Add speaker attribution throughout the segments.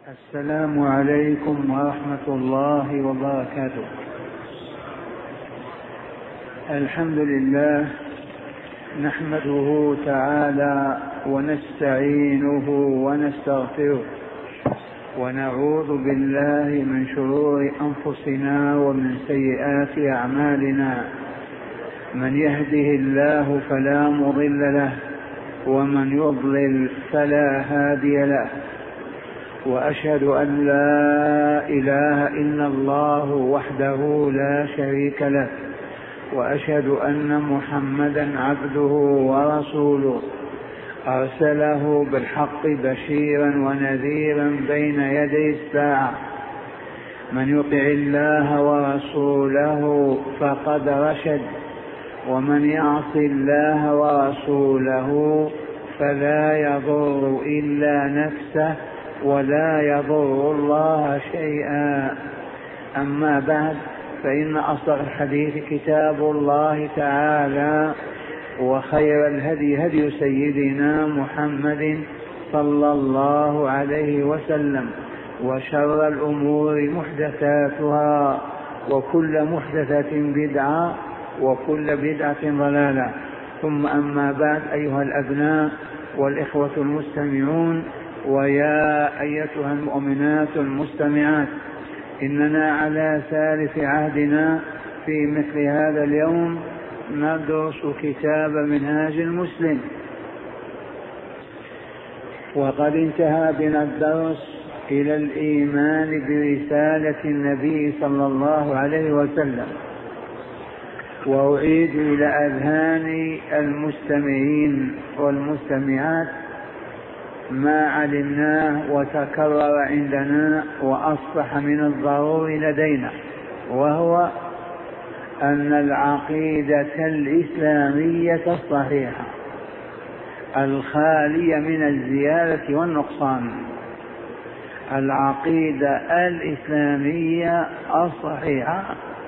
Speaker 1: السلام عليكم ورحمة الله وبركاته. الحمد لله نحمده تعالى ونستعينه ونستغفره ونعوذ بالله من شرور أنفسنا ومن سيئات أعمالنا. من يهده الله فلا مضل له ومن يضلل فلا هادي له، وأشهد أن لا إله إلا الله وحده لا شريك له، وأشهد أن محمدا عبده ورسوله أرسله بالحق بشيرا ونذيرا بين يدي الساعة. من يطع الله ورسوله فقد رشد، ومن يعص الله ورسوله فلا يضر إلا نفسه ولا يضر الله شيئا. أما بعد، فإن أصدق الحديث كتاب الله تعالى، وخير الهدي هدي سيدنا محمد صلى الله عليه وسلم، وشر الأمور محدثاتها، وكل محدثة بدعة، وكل بدعة ضلالة. ثم أما بعد، أيها الأبناء والإخوة المستمعون، ويا أيتها المؤمنات المستمعات، إننا على سالف عهدنا في مثل هذا اليوم ندرس كتاب منهاج المسلم، وقد انتهى بنا الدرس إلى الإيمان برسالة النبي صلى الله عليه وسلم، وأعيد إلى أذهان المستمعين والمستمعات ما علمناه وتكرر عندنا وأصبح من الضروري لدينا، وهو أن العقيدة الإسلامية الصحيحة الخالية من الزيادة والنقصان، العقيدة الإسلامية الصحيحة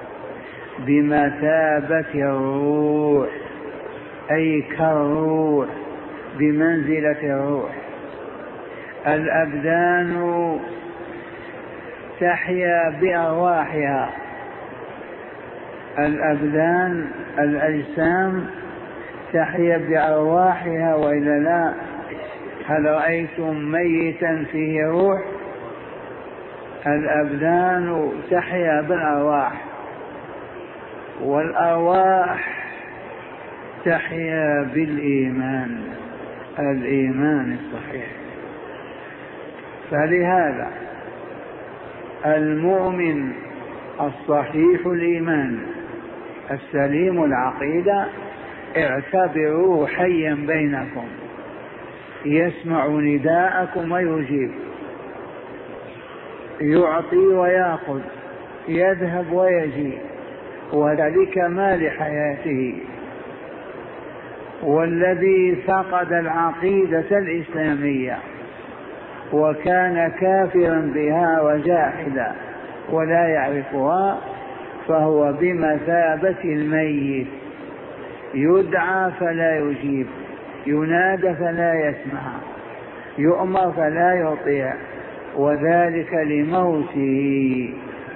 Speaker 1: بمثابة الروح، أي كالروح، بمنزلة الروح. الأبدان تحيا بأرواحها، الأبدان الأجسام تحيا بأرواحها، وإلا لا؟ هل رأيتم ميتا فيه روح؟ الأبدان تحيا بالأرواح، والأرواح تحيا بالإيمان، الإيمان الصحيح. فلهذا المؤمن الصحيح الإيمان السليم العقيدة اعتبروه حيا بينكم، يسمع نداءكم ويجيب، يعطي ويأخذ، يذهب ويجي، وذلك ما لحياته. والذي فقد العقيدة الإسلامية وكان كافرا بها وجاحدا ولا يعرفها، فهو بمثابة الميت، يدعى فلا يجيب، ينادى فلا يسمع، يؤمر فلا يطيع، وذلك لموته.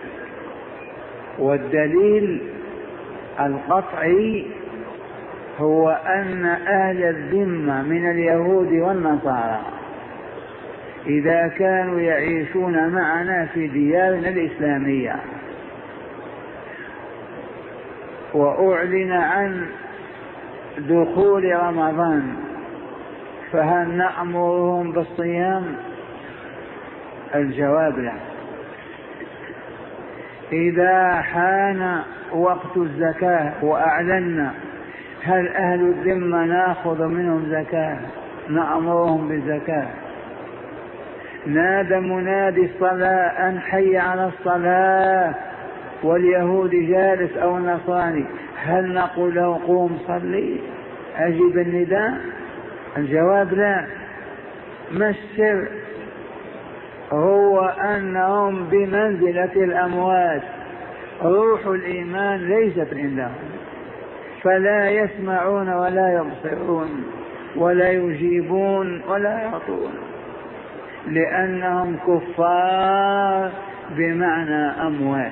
Speaker 1: والدليل القطعي هو أن أهل الذمة من اليهود والنصارى إذا كانوا يعيشون معنا في ديارنا الإسلامية وأعلن عن دخول رمضان، فهل نأمرهم بالصيام؟ الجواب لا. إذا حان وقت الزكاة وأعلنا، هل أهل الذمة نأخذ منهم زكاة؟ نأمرهم بالزكاة. نادى منادي الصلاة أن حي على الصلاة واليهود جالس أو النصراني، هل نقول له قوم صلي أجب النداء؟ الجواب لا. ما السر؟ هو أنهم بمنزلة الأموات، روح الإيمان ليست عندهم، فلا يسمعون ولا يبصرون ولا يجيبون ولا يعطون. لأنهم كفار بمعنى أموات.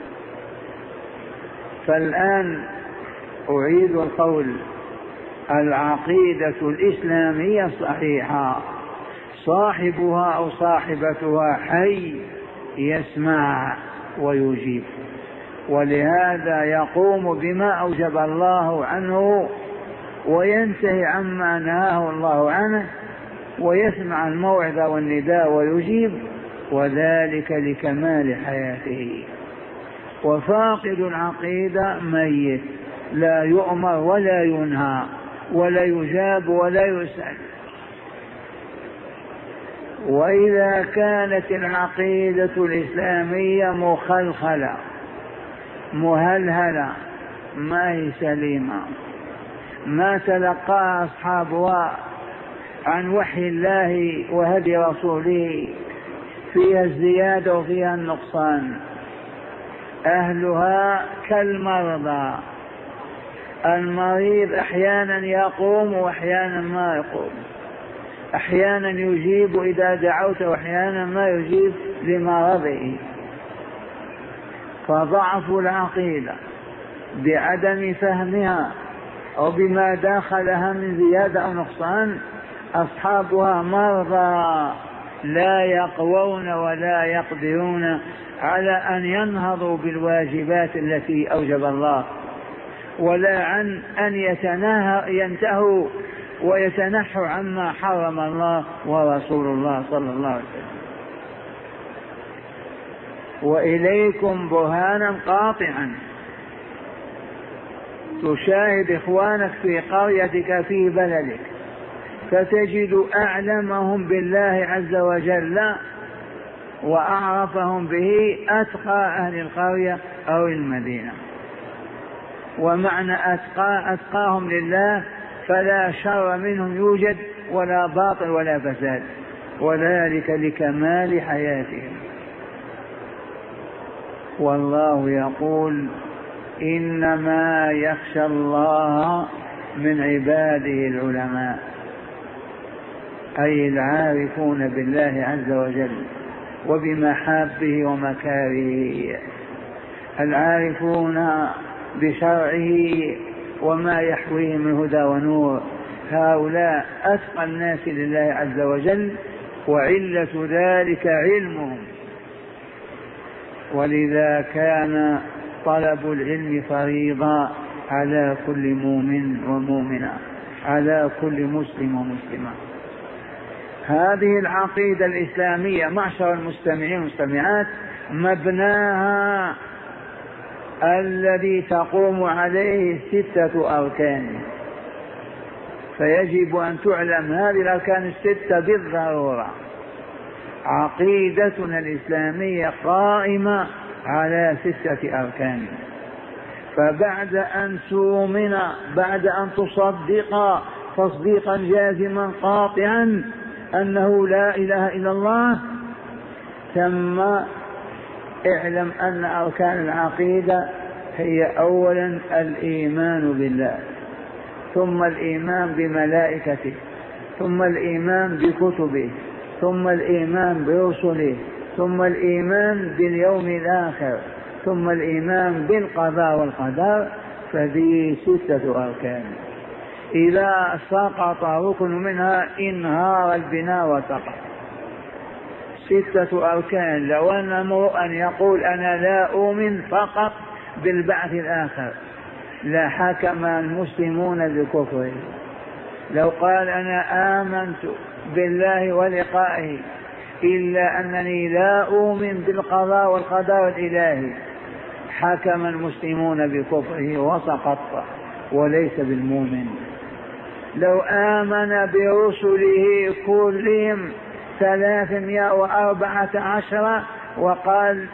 Speaker 1: فالآن أعيد القول: العقيدة الإسلامية الصحيحة صاحبها أو صاحبتها حي يسمع ويجيب، ولهذا يقوم بما أوجب الله عنه وينتهي عما نهاه الله عنه، ويسمع الموعظة والنداء ويجيب، وذلك لكمال حياته. وفاقد العقيدة ميت، لا يؤمر ولا ينهى ولا يجاب ولا يسأل. وإذا كانت العقيدة الإسلامية مخلخلة مهلهلة ما هي سليمة، ما تلقى أصحابها عن وحي الله وهدي رسوله، فيها الزيادة وفيها النقصان، أهلها كالمرضى، المريض أحيانا يقوم وأحيانا ما يقوم، أحيانا يجيب إذا دعوت وأحيانا ما يجيب لمرضه. فضعف العقيدة بعدم فهمها أو بما داخلها من زيادة أو نقصان، أصحابها مرضى لا يقوون ولا يقدرون على أن ينهضوا بالواجبات التي أوجب الله، ولا عن أن ينتهوا ويتنحوا عما حرم الله ورسول الله صلى الله عليه وسلم. وإليكم برهانا قاطعا، تشاهد إخوانك في قريتك في بلدك فتجد أعلمهم بالله عز وجل وأعرفهم به أتقى أهل القرية أو المدينة. ومعنى أتقاهم لله فلا شر منهم يوجد ولا باطل ولا فساد، وذلك لكمال حياتهم. والله يقول: إنما يخشى الله من عباده العلماء، أي العارفون بالله عز وجل وبمحابه ومكاره، العارفون بشرعه وما يحويه من هدى ونور، هؤلاء أتقى الناس لله عز وجل، وعلة ذلك علمهم. ولذا كان طلب العلم فريضة على كل مؤمن ومؤمنة، على كل مسلم ومسلمة. هذه العقيدة الإسلامية معشر المستمعين والمستمعات مبناها الذي تقوم عليه 6 أركان، فيجب أن تعلم هذه الأركان 6 بالضرورة. عقيدتنا الإسلامية قائمة على 6 أركان، فبعد أن تؤمن، بعد أن تصدق تصديقا جازما قاطعا أنه لا إله إلا الله، ثم اعلم أن أركان العقيدة هي أولا الإيمان بالله، ثم الإيمان بملائكته، ثم الإيمان بكتبه، ثم الإيمان برسله، ثم الإيمان باليوم الآخر، ثم الإيمان بالقضاء والقدر. فذي 6 أركان، إذا سقط ركن منها انهار البناء وسقط. 6 أركان. لو أن امرؤا يقول أنا لا أؤمن فقط بالبعث الآخر لحكم المسلمون بكفره. لو قال أنا آمنت بالله ولقائه إلا أنني لا أؤمن بالقضاء والقدر الإلهي حكم المسلمون بكفره وسقط وليس بالمؤمن. لو آمن برسله كلهم 314 وقال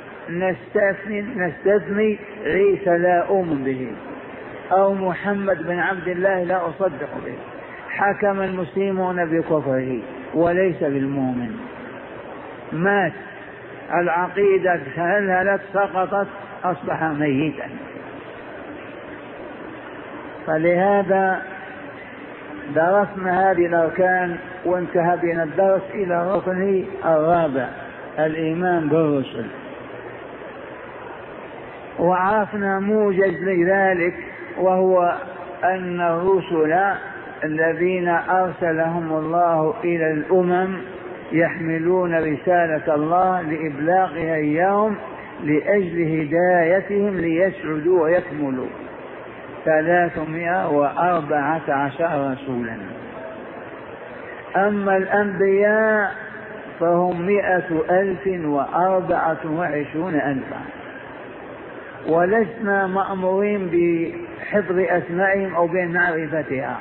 Speaker 1: نستثني عيسى لا أؤمن به أو محمد بن عبد الله لا أصدق به، حكم المسلمون بكفره وليس بالمؤمن. مات، العقيدة هلهلت سقطت، أصبح ميتا. فلهذا درسنا هذه الأركان وانتهى بنا الدرس إلى الركن الرابع الإيمان بالرسل، وعرفنا موجز لذلك، وهو أن الرسل الذين أرسلهم الله إلى الأمم يحملون رسالة الله لإبلاغها إياهم لأجل هدايتهم ليسعدوا ويكملوا 314 رسولا. أما الأنبياء فهم 100,024 ألفا، ولسنا مأمورين بحفظ أسمائهم أو بمعرفتها،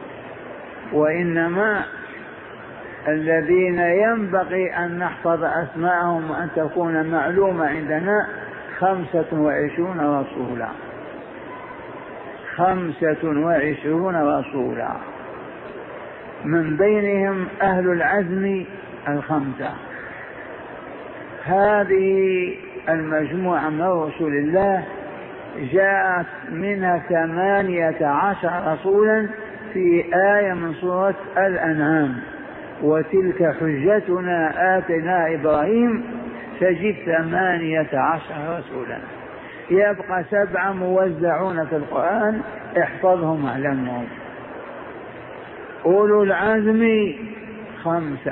Speaker 1: وإنما الذين ينبغي أن نحفظ أسماءهم وأن تكون معلومة عندنا 25 رسولا، 25 رسولا، من بينهم أهل العزم 5. هذه المجموعة من رسل الله جاءت منها 18 رسولا في آية من سورة الأنعام: وتلك حجتنا آتينا إبراهيم، تجد 18 رسولا. يبقى 7 موزعون في القرآن، احفظهم اعلمهم. أولو العزم 5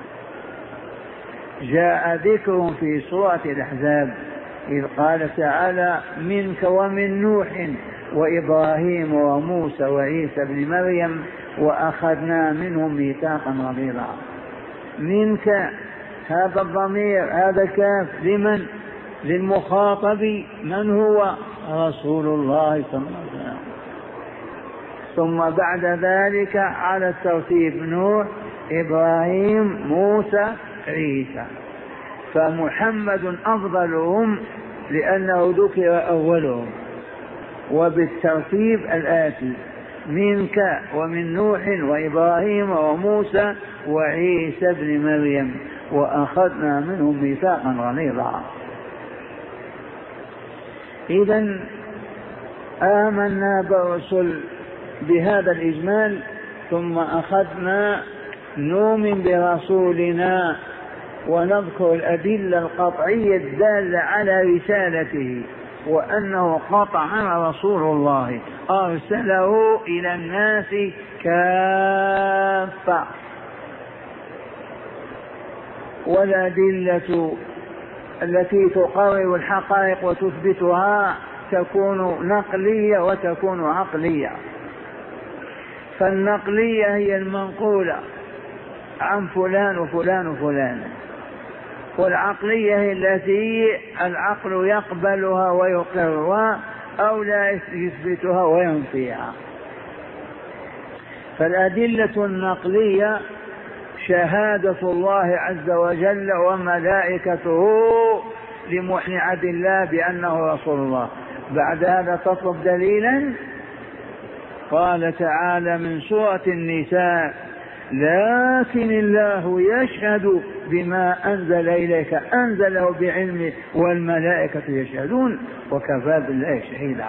Speaker 1: جاء ذكرهم في سورة الأحزاب، إذ قال تعالى: منك ومن نوح وإبراهيم وموسى وعيسى بن مريم وأخذنا منهم ميثاقا غليظا. منك هذا الضمير، هذا كاف لمن؟ للمخاطب، من هو؟ رسول الله صلى الله عليه وسلم. ثم بعد ذلك على الترتيب: نوح، إبراهيم، موسى، عيسى. فمحمد أفضلهم لأنه ذكر أولهم، وبالترتيب الآتي: منك ومن نوح وإبراهيم وموسى وعيسى بن مريم وأخذنا منهم ميثاقا غليظا. إذن آمنا بالرسل بهذا الإجمال، ثم أخذنا نؤمن برسولنا ونذكر الأدلة القطعية الدالة على رسالته، وأنه قطعا رسول الله أرسله إلى الناس كافة. والأدلة التي تقرر الحقائق وتثبتها تكون نقلية وتكون عقلية. فالنقلية هي المنقولة عن فلان وفلان وفلان، والعقلية هي التي العقل يقبلها ويقرها أو لا يثبتها وينفيها. فالأدلة النقلية شهادة الله عز وجل وملائكته لمحنعة الله بأنه رسول الله. بعد هذا تطلب دليلا. قال تعالى من سورة النساء: لكن الله يشهد بما أنزل إليك، أنزله بعلمه والملائكة يشهدون وكفى بالله شهيدا.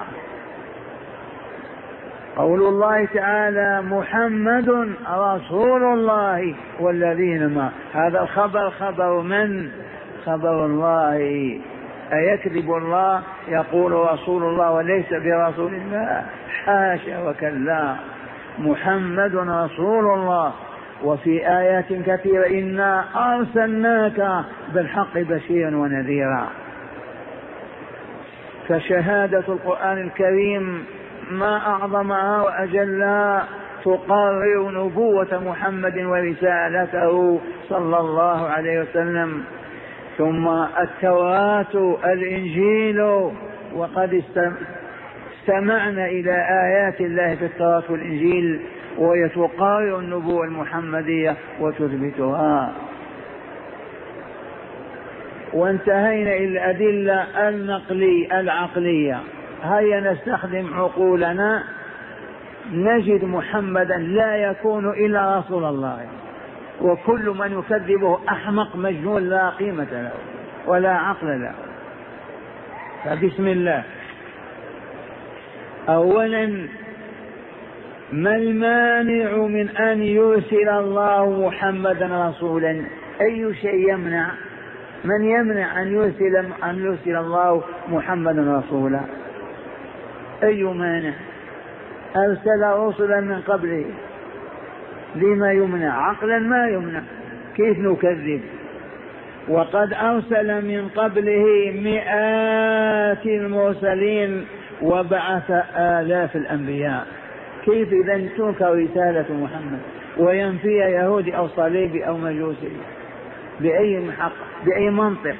Speaker 1: قول الله تعالى: محمد رسول الله والذين معه. هذا الخبر خبر من؟ خبر الله. أيكذب الله يقول رسول الله وليس برسول الله؟ حاشا وكلا، محمد رسول الله. وفي آيات كثيرة: إنا أرسلناك بالحق بشيرا ونذيرا. فشهادة القرآن الكريم ما أعظمها وأجلها، تقرر نبوة محمد ورسالته صلى الله عليه وسلم. ثم التوراة، الإنجيل، وقد استمعنا إلى آيات الله في التوراة والإنجيل وهي تقرر النبوة المحمدية وتثبتها. وانتهينا إلى الأدلة العقلية. هيا نستخدم عقولنا نجد محمدا لا يكون إلا رسول الله، وكل من يكذبه أحمق مجنون لا قيمة له ولا عقل له. فبسم الله. أولا ما المانع من أن يرسل الله محمدا رسولا؟ أي شيء يمنع؟ من يمنع أن يرسل الله محمدا رسولا؟ أي مانع؟ أرسل رسلا من قبله، لما يمنع؟ عقلا ما يمنع، كيف نكذب؟ وقد أرسل من قبله مئات المرسلين وبعث آلاف الأنبياء، كيف إذا تنكر رسالة محمد وينفي يهودي أو صليبي أو مجوسي؟ بأي حق؟ بأي منطق؟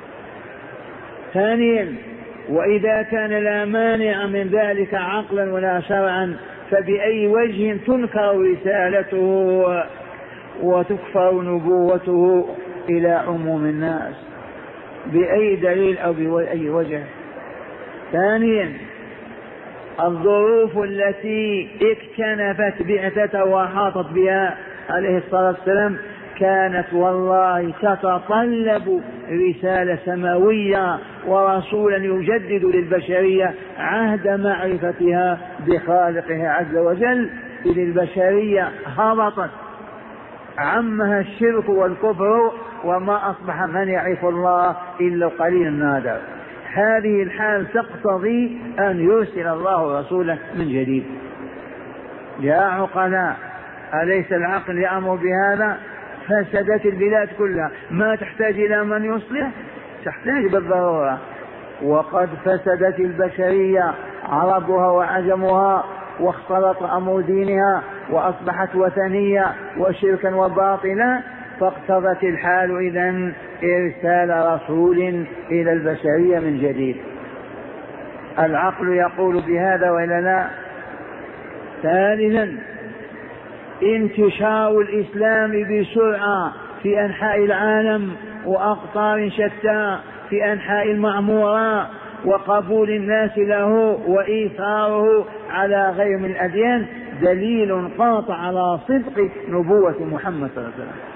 Speaker 1: ثانيا، وإذا كان لا مانع من ذلك عقلا ولا شرعا، فبأي وجه تنكر رسالته وتكفر نبوته إلى عموم الناس؟ بأي دليل أو بأي وجه؟ ثانيا، الظروف التي اكتنفت بعثته وأحاطت بها عليه الصلاة والسلام كانت والله تتطلب رسالة سماوية ورسولا يجدد للبشرية عهد معرفتها بخالقها عز وجل، إذ البشرية هبطت عمها الشرك والكفر وما أصبح من يعرف الله إلا قليل نادر. هذه الحال تقتضي أن يرسل الله رسولا من جديد. يا عقلاء، أليس العقل يأمر بهذا؟ فسدت البلاد كلها، ما تحتاج إلى من يصلح؟ تحتاج بالضرورة. وقد فسدت البشرية عربها وعجمها، واختلط أمر دينها وأصبحت وثنية وشركا وباطلا، فاقتضت الحال إذن إرسال رسول إلى البشرية من جديد. العقل يقول بهذا وإلا لا؟ ثالثا، انتشار الإسلام بسرعة في أنحاء العالم وأقطار شتى في أنحاء المعمورة، وقبول الناس له وإيثاره على غير من الأديان دليل قاطع على صدق نبوة محمد صلى الله عليه وسلم.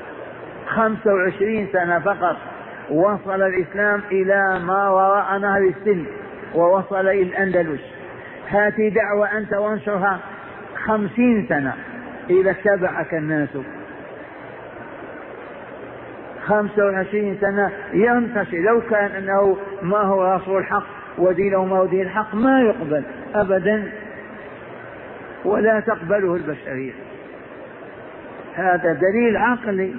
Speaker 1: 25 سنة فقط وصل الإسلام إلى ما وراء نهر السن ووصل إلى الأندلس. هاتي دعوة أنت وانشرها 50 سنة إذا اتبعك الناس. 25 سنة ينتشر. لو كان أنه ما هو رسول الحق ودينه ما هو دين الحق ما يقبل أبدا ولا تقبله البشرية. هذا دليل عقلي.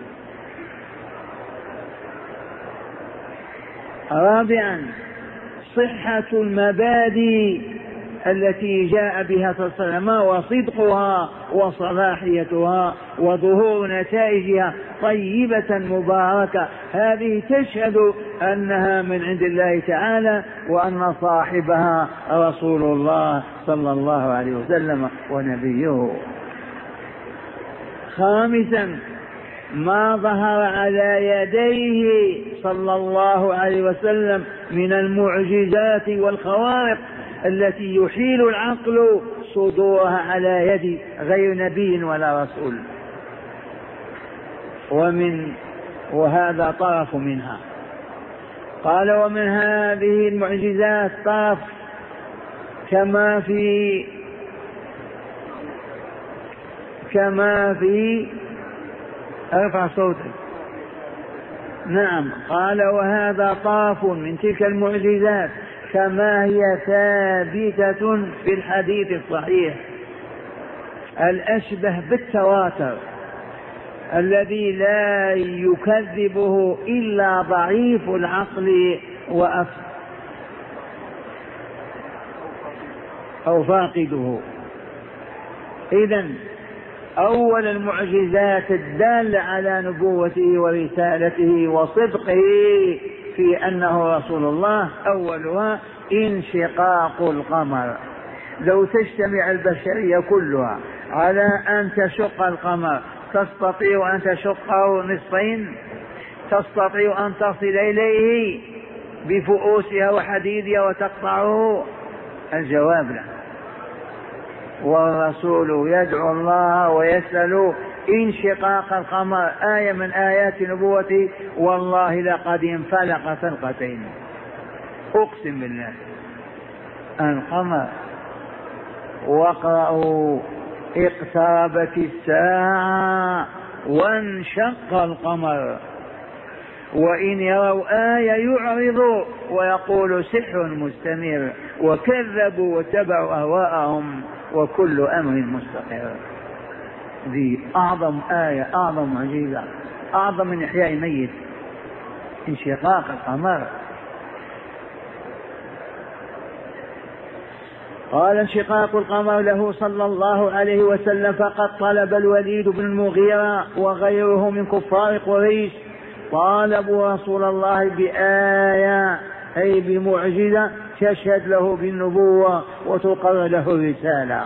Speaker 1: رابعا، صحة المبادئ التي جاء بها صلى الله عليه وسلم وصدقها وصلاحيتها وظهور نتائجها طيبة مباركة، هذه تشهد أنها من عند الله تعالى وأن صاحبها رسول الله صلى الله عليه وسلم ونبيه. خامسا، ما ظهر على يديه صلى الله عليه وسلم من المعجزات والخوارق التي يحيل العقل صدورها على يد غير نبي ولا رسول. وهذا طرف منها. قال: ومن هذه المعجزات طرف كما في ارفع صوتك. نعم. قال: وهذا طرف من تلك المعجزات كما هي ثابتة في الحديث الصحيح الأشبه بالتواتر الذي لا يكذبه إلا ضعيف العقل أو فاقده. إذن أول المعجزات الدالة على نبوته ورسالته وصدقه في أنه رسول الله أولها انشقاق القمر. لو تجتمع البشرية كلها على أن تشق القمر، تستطيع أن تشقه نصفين؟ تستطيع أن تصل إليه بفؤوسها وحديدها وتقطعه؟ الجواب لا. والرسول يدعو الله ويسأل انشقاق القمر، آية من آيات نبوته: والله لقد انفلق فلقتين. أقسم بالله القمر واقرأوا اقتربت الساعة وانشق القمر وإن يروا آية يعرضوا ويقولوا سحر مستمر وكذبوا واتبعوا أهواءهم وكل أمر مستقر. ذي أعظم آية، أعظم معجزة، أعظم من إحياء ميت، انشقاق القمر. قال انشقاق القمر له صلى الله عليه وسلم فقد طلب الوليد بن المغيرة وغيره من كفار قريش طالبوا رسول الله بآية أي بمعجزة تشهد له بالنبوة وتقر له الرسالة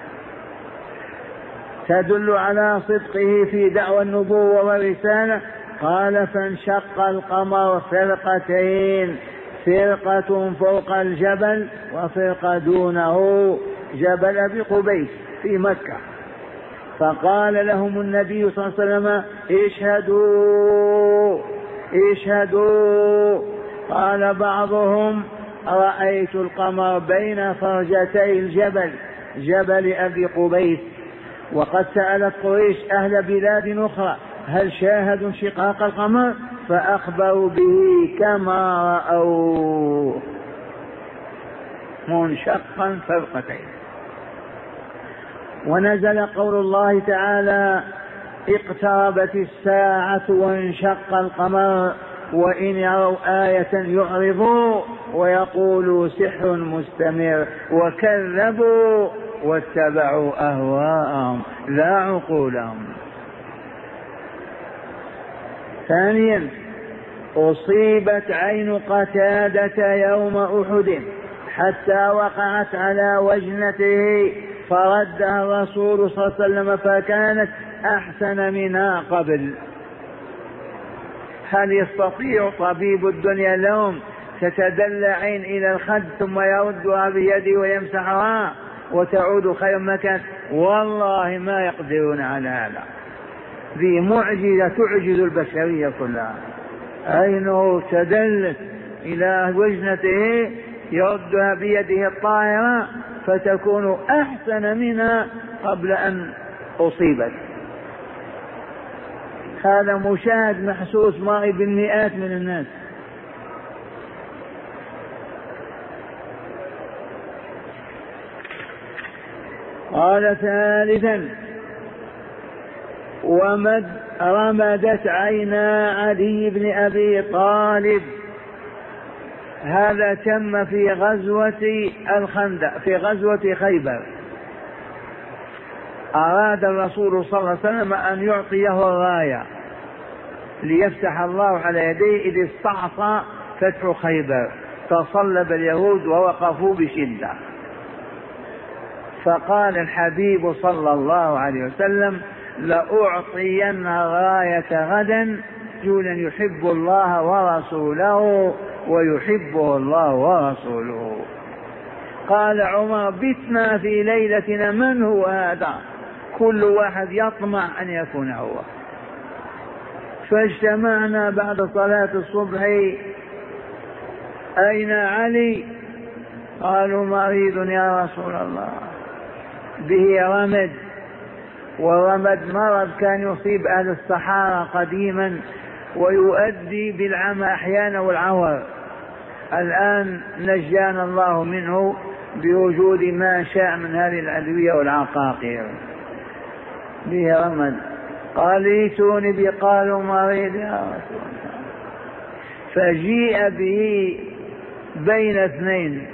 Speaker 1: تدل على صدقه في دعوى النبوة والرسالة. قال فانشق القمر فرقتين، فرقة فوق الجبل وفرقة دونه، جبل أبي قبيس في مكة. فقال لهم النبي صلى الله عليه وسلم اشهدوا اشهدوا. قال بعضهم رأيت القمر بين فرجتي الجبل، جبل أبي قبيس. وقد سألت قريش أهل بلاد أخرى هل شاهدوا انشقاق القمر فأخبروا به كما رأوه منشقا فرقتين. ونزل قول الله تعالى اقتربت الساعة وانشق القمر وإن يروا آية يعرضوا ويقولوا سحر مستمر وكذبوا واتبعوا أهواءهم لا عقولهم. ثانيا أصيبت عين قتادة يوم أحد حتى وقعت على وجنته فردها الرسول صلى الله عليه وسلم فكانت أحسن منها قبل. هل يستطيع طبيب الدنيا اليوم تتدلى عين إلى الخد ثم يردها بيده ويمسحها وتعود خير مكان؟ والله ما يقدرون على هذا. ذي معجزة تعجز البشرية كلها. عينه تدلت إلى وجنته يردها بيده الطاهرة فتكون أحسن منها قبل أن أصيبت. هذا مشاهد محسوس معي بالمئات من الناس. قال ثالثا رمدت عينا علي بن أبي طالب. هذا تم في غزوة الخندق، في غزوة خيبر. أراد الرسول صلى الله عليه وسلم أن يعطيه الراية ليفتح الله على يديه إذ استعصى فتح خيبر، تصلب اليهود ووقفوا بشدة. فقال الحبيب صلى الله عليه وسلم لأعطين راية غدا رجلا يحب الله ورسوله ويحبه الله ورسوله. قال عمر بتنا في ليلتنا من هو هذا؟ كل واحد يطمع أن يكون هو. فاجتمعنا بعد صلاة الصبح. أين علي؟ قالوا مريض يا رسول الله، به رمد، والرمد مرض كان يصيب أهل الصحارى قديما ويؤدي بالعمى أحيانا والعور. الآن نجانا الله منه بوجود ما شاء من هذه الأدوية والعقاقير. به رمد. قال ائتوني به، قالوا مريض يا رسول الله. فجيء به بين اثنين،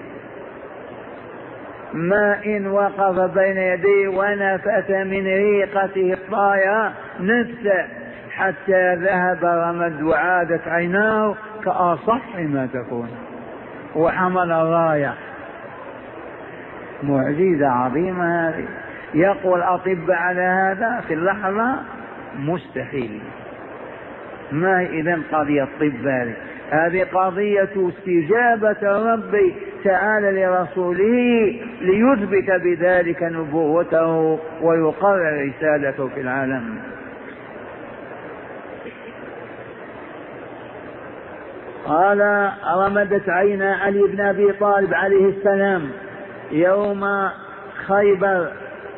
Speaker 1: ماء وقف بين يديه ونفث من ريقته الطايرة نفسه حتى ذهب رمد وعادت عيناه كأصح ما تكون، وحمل الراية. معجزة عظيمة هذه. يقول الأطباء على هذا في اللحظة مستحيل. ما إذن قضية الطب هذه قضية استجابة الرب تعالى لرسوله ليثبت بذلك نبوته ويقرر رسالته في العالم. قال رمدت عينا علي بن أبي طالب عليه السلام يوم خيبر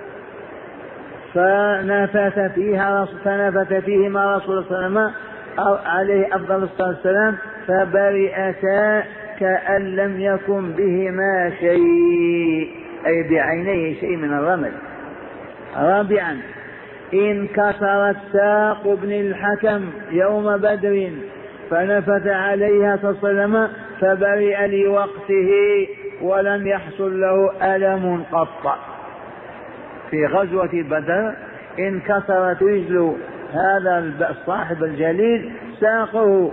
Speaker 1: فنفث فيهما رسول الله صلى الله عليه وسلم عليه أفضل الصلاة والسلام فبرئتا كأن لم يكن بهما شيء، أي بعينيه شيء من الرمل. رابعا انكسرت ساق ابن الحكم يوم بدر فنفث عليها صلى الله عليه وسلم فبرئ لوقته ولم يحصل له ألم قط. في غزوة بدر انكسرت رجل هذا الصاحب الجليل ساقه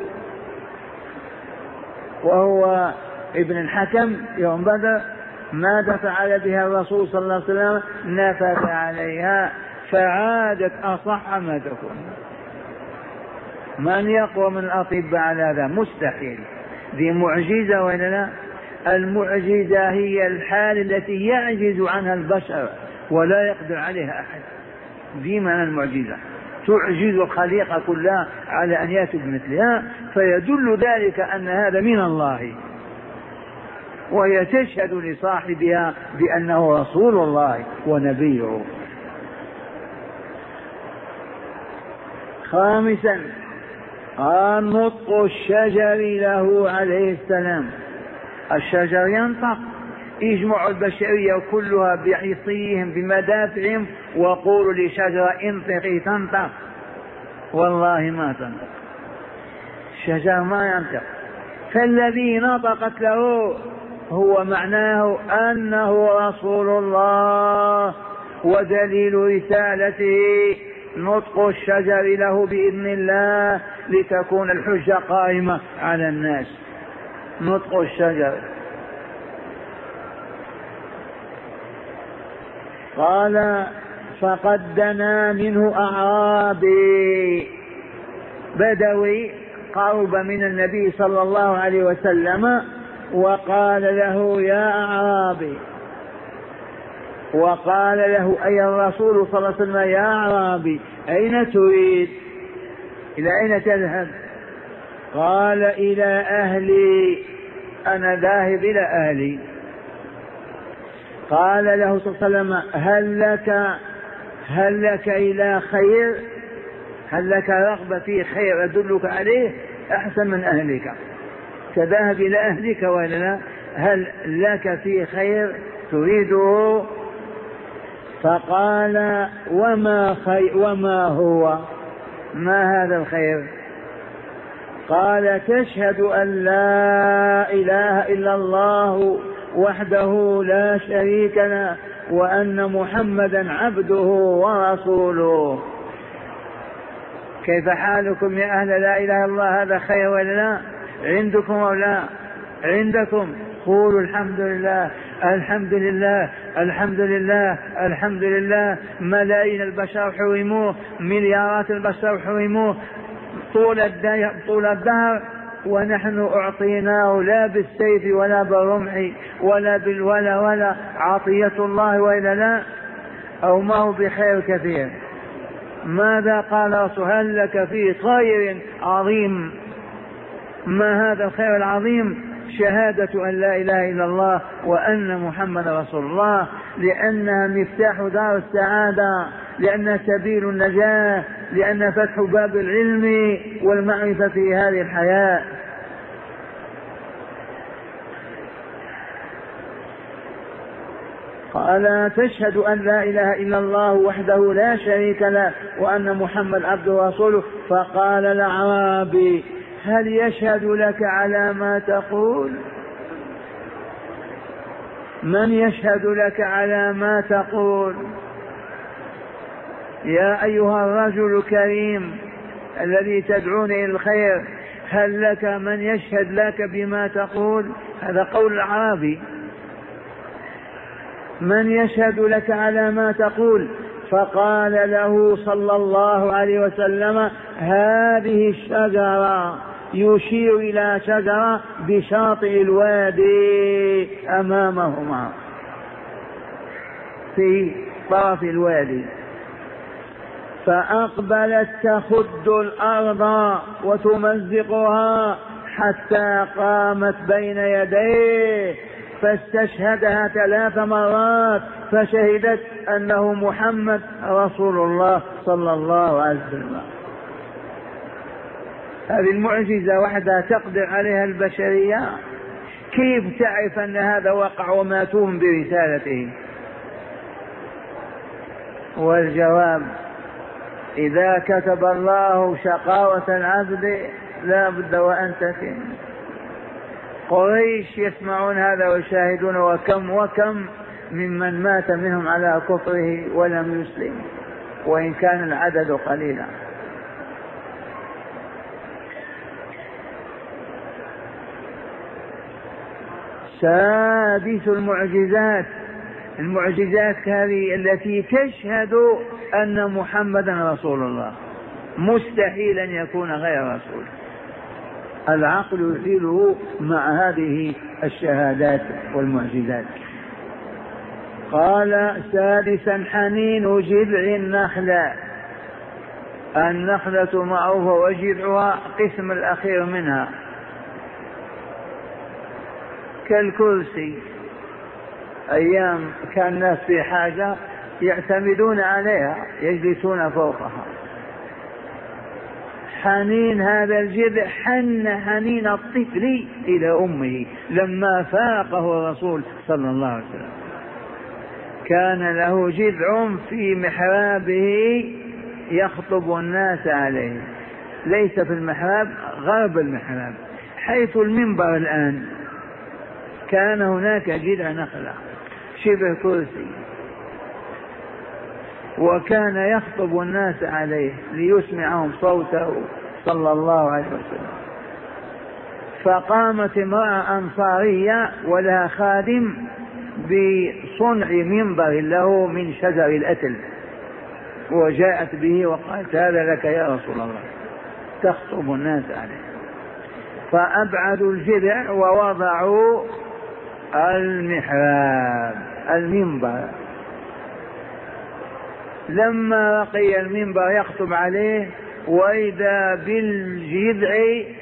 Speaker 1: وهو ابن الحكم يوم بدر، ماذا فعل بها الرسول صلى الله عليه وسلم؟ نفث عليها فعادت أصح ما تكون. من يقوى من الأطباء على هذا؟ مستحيل. ذي معجزة ولا لا؟ المعجزة هي الحال التي يعجز عنها البشر ولا يقدر عليها أحد. ذي معنى المعجزة، تعجز الخليقة كلها على أن يأتوا بمثلها، فيدل ذلك أن هذا من الله، وهي تشهد لصاحبها بأنه رسول الله ونبيه. خامسا نطق الشجر له عليه السلام. الشجر ينطق، يجمع البشرية كلها بعصيهم بمدافعهم وقولوا لشجرة انطقي تنطق، والله ما تنطق، الشجر ما ينطق. فالذي نطقت له هو معناه أنه رسول الله ودليل رسالته نطق الشجر له بإذن الله لتكون الحجة قائمة على الناس. نطق الشجر. قال فقد دنا منه أعرابي بدوي قرب من النبي صلى الله عليه وسلم وقال له يا أعرابي، وقال له أي الرسول صلى الله عليه وسلم يا أعرابي أين تريد؟ إلى أين تذهب؟ قال إلى أهلي، أنا ذاهب إلى أهلي. قال له صلى الله عليه وسلم هل لك إلى خير؟ هل لك رغبة في خير أدلك عليه أحسن من أهلك؟ تذهب إلى أهلك ولا لا؟ هل لك في خير تريده؟ فقال وما هو؟ ما هذا الخير؟ قال تشهد أن لا إله إلا الله وحده لا شريك له وأن محمدا عبده ورسوله. كيف حالكم يا أهل لا إله إلا الله؟ هذا خير ولا لا؟ عندكم أو لا؟ عندكم. قولوا الحمد لله الحمد لله الحمد لله الحمد لله. ملايين البشر حرموه، مليارات البشر حرموه طول الدهر، ونحن أعطيناه لا بالسيف ولا بالرمح ولا عطية الله وإلا لا؟ أو ما هو بخير كثير؟ ماذا قال رسول؟ هل لك في خير عظيم؟ ما هذا الخير العظيم؟ شهادة أن لا إله إلا الله وأن محمد رسول الله، لأنها مفتاح دار السعادة، لأنها سبيل النجاة، لأنها فتح باب العلم والمعرفة في هذه الحياة. قال تشهد أن لا إله إلا الله وحده لا شريك له وأن محمد عبده ورسوله. فقال الأعرابي هل يشهد لك على ما تقول؟ من يشهد لك على ما تقول؟ يا أيها الرجل الكريم الذي تدعوني إلى الخير، هل لك من يشهد لك بما تقول؟ هذا قول الأعرابي، من يشهد لك على ما تقول؟ فقال له صلى الله عليه وسلم هذه الشجرة، يشير إلى شجرة بشاطئ الوادي أمامهما في طرف الوادي. فأقبلت تخد الأرض وتمزقها حتى قامت بين يديه فاستشهدها 3 مرات فشهدت أنه محمد رسول الله صلى الله عليه وسلم. هذه المعجزة وحدها تقدر عليها البشرية. كيف تعرف أن هذا وقع وما توهم برسالته؟ والجواب: إذا كتب الله شقاوة العبد لا بد وأن تتم. قريش يسمعون هذا ويشاهدون، وكم ممن مات منهم على كفره ولم يسلم، وإن كان العدد قليلا. سادس المعجزات هذه التي تشهد أن محمدا رسول الله، مستحيل أن يكون غير رسول. العقل يحيله مع هذه الشهادات والمعجزات. قال: سادسا حنين جذع النخلة. النخلة معروفة وجذعها قسم الأخير منها كالكرسي. أيام كان الناس في حاجة يعتمدون عليها، يجلسون فوقها. حنين هذا الجذع حنين الطفل إلى أمه لما فاقه الرسول صلى الله عليه وسلم. كان له جذع في محرابه يخطب الناس عليه، ليس في المحراب، غرب المحراب حيث المنبر الآن كان هناك جذع نخلة شبه كرسي، وكان يخطب الناس عليه ليسمعهم صوته صلى الله عليه وسلم. فقامت امرأة أنصارية ولها خادم بصنع منبر له من شجر الأتل، وجاءت به وقالت: هذا لك يا رسول الله، تخطب الناس عليه. فأبعدوا الجذع ووضعوا المحراب المنبر. لما رقي المنبر يخطب عليه وإذا بالجذع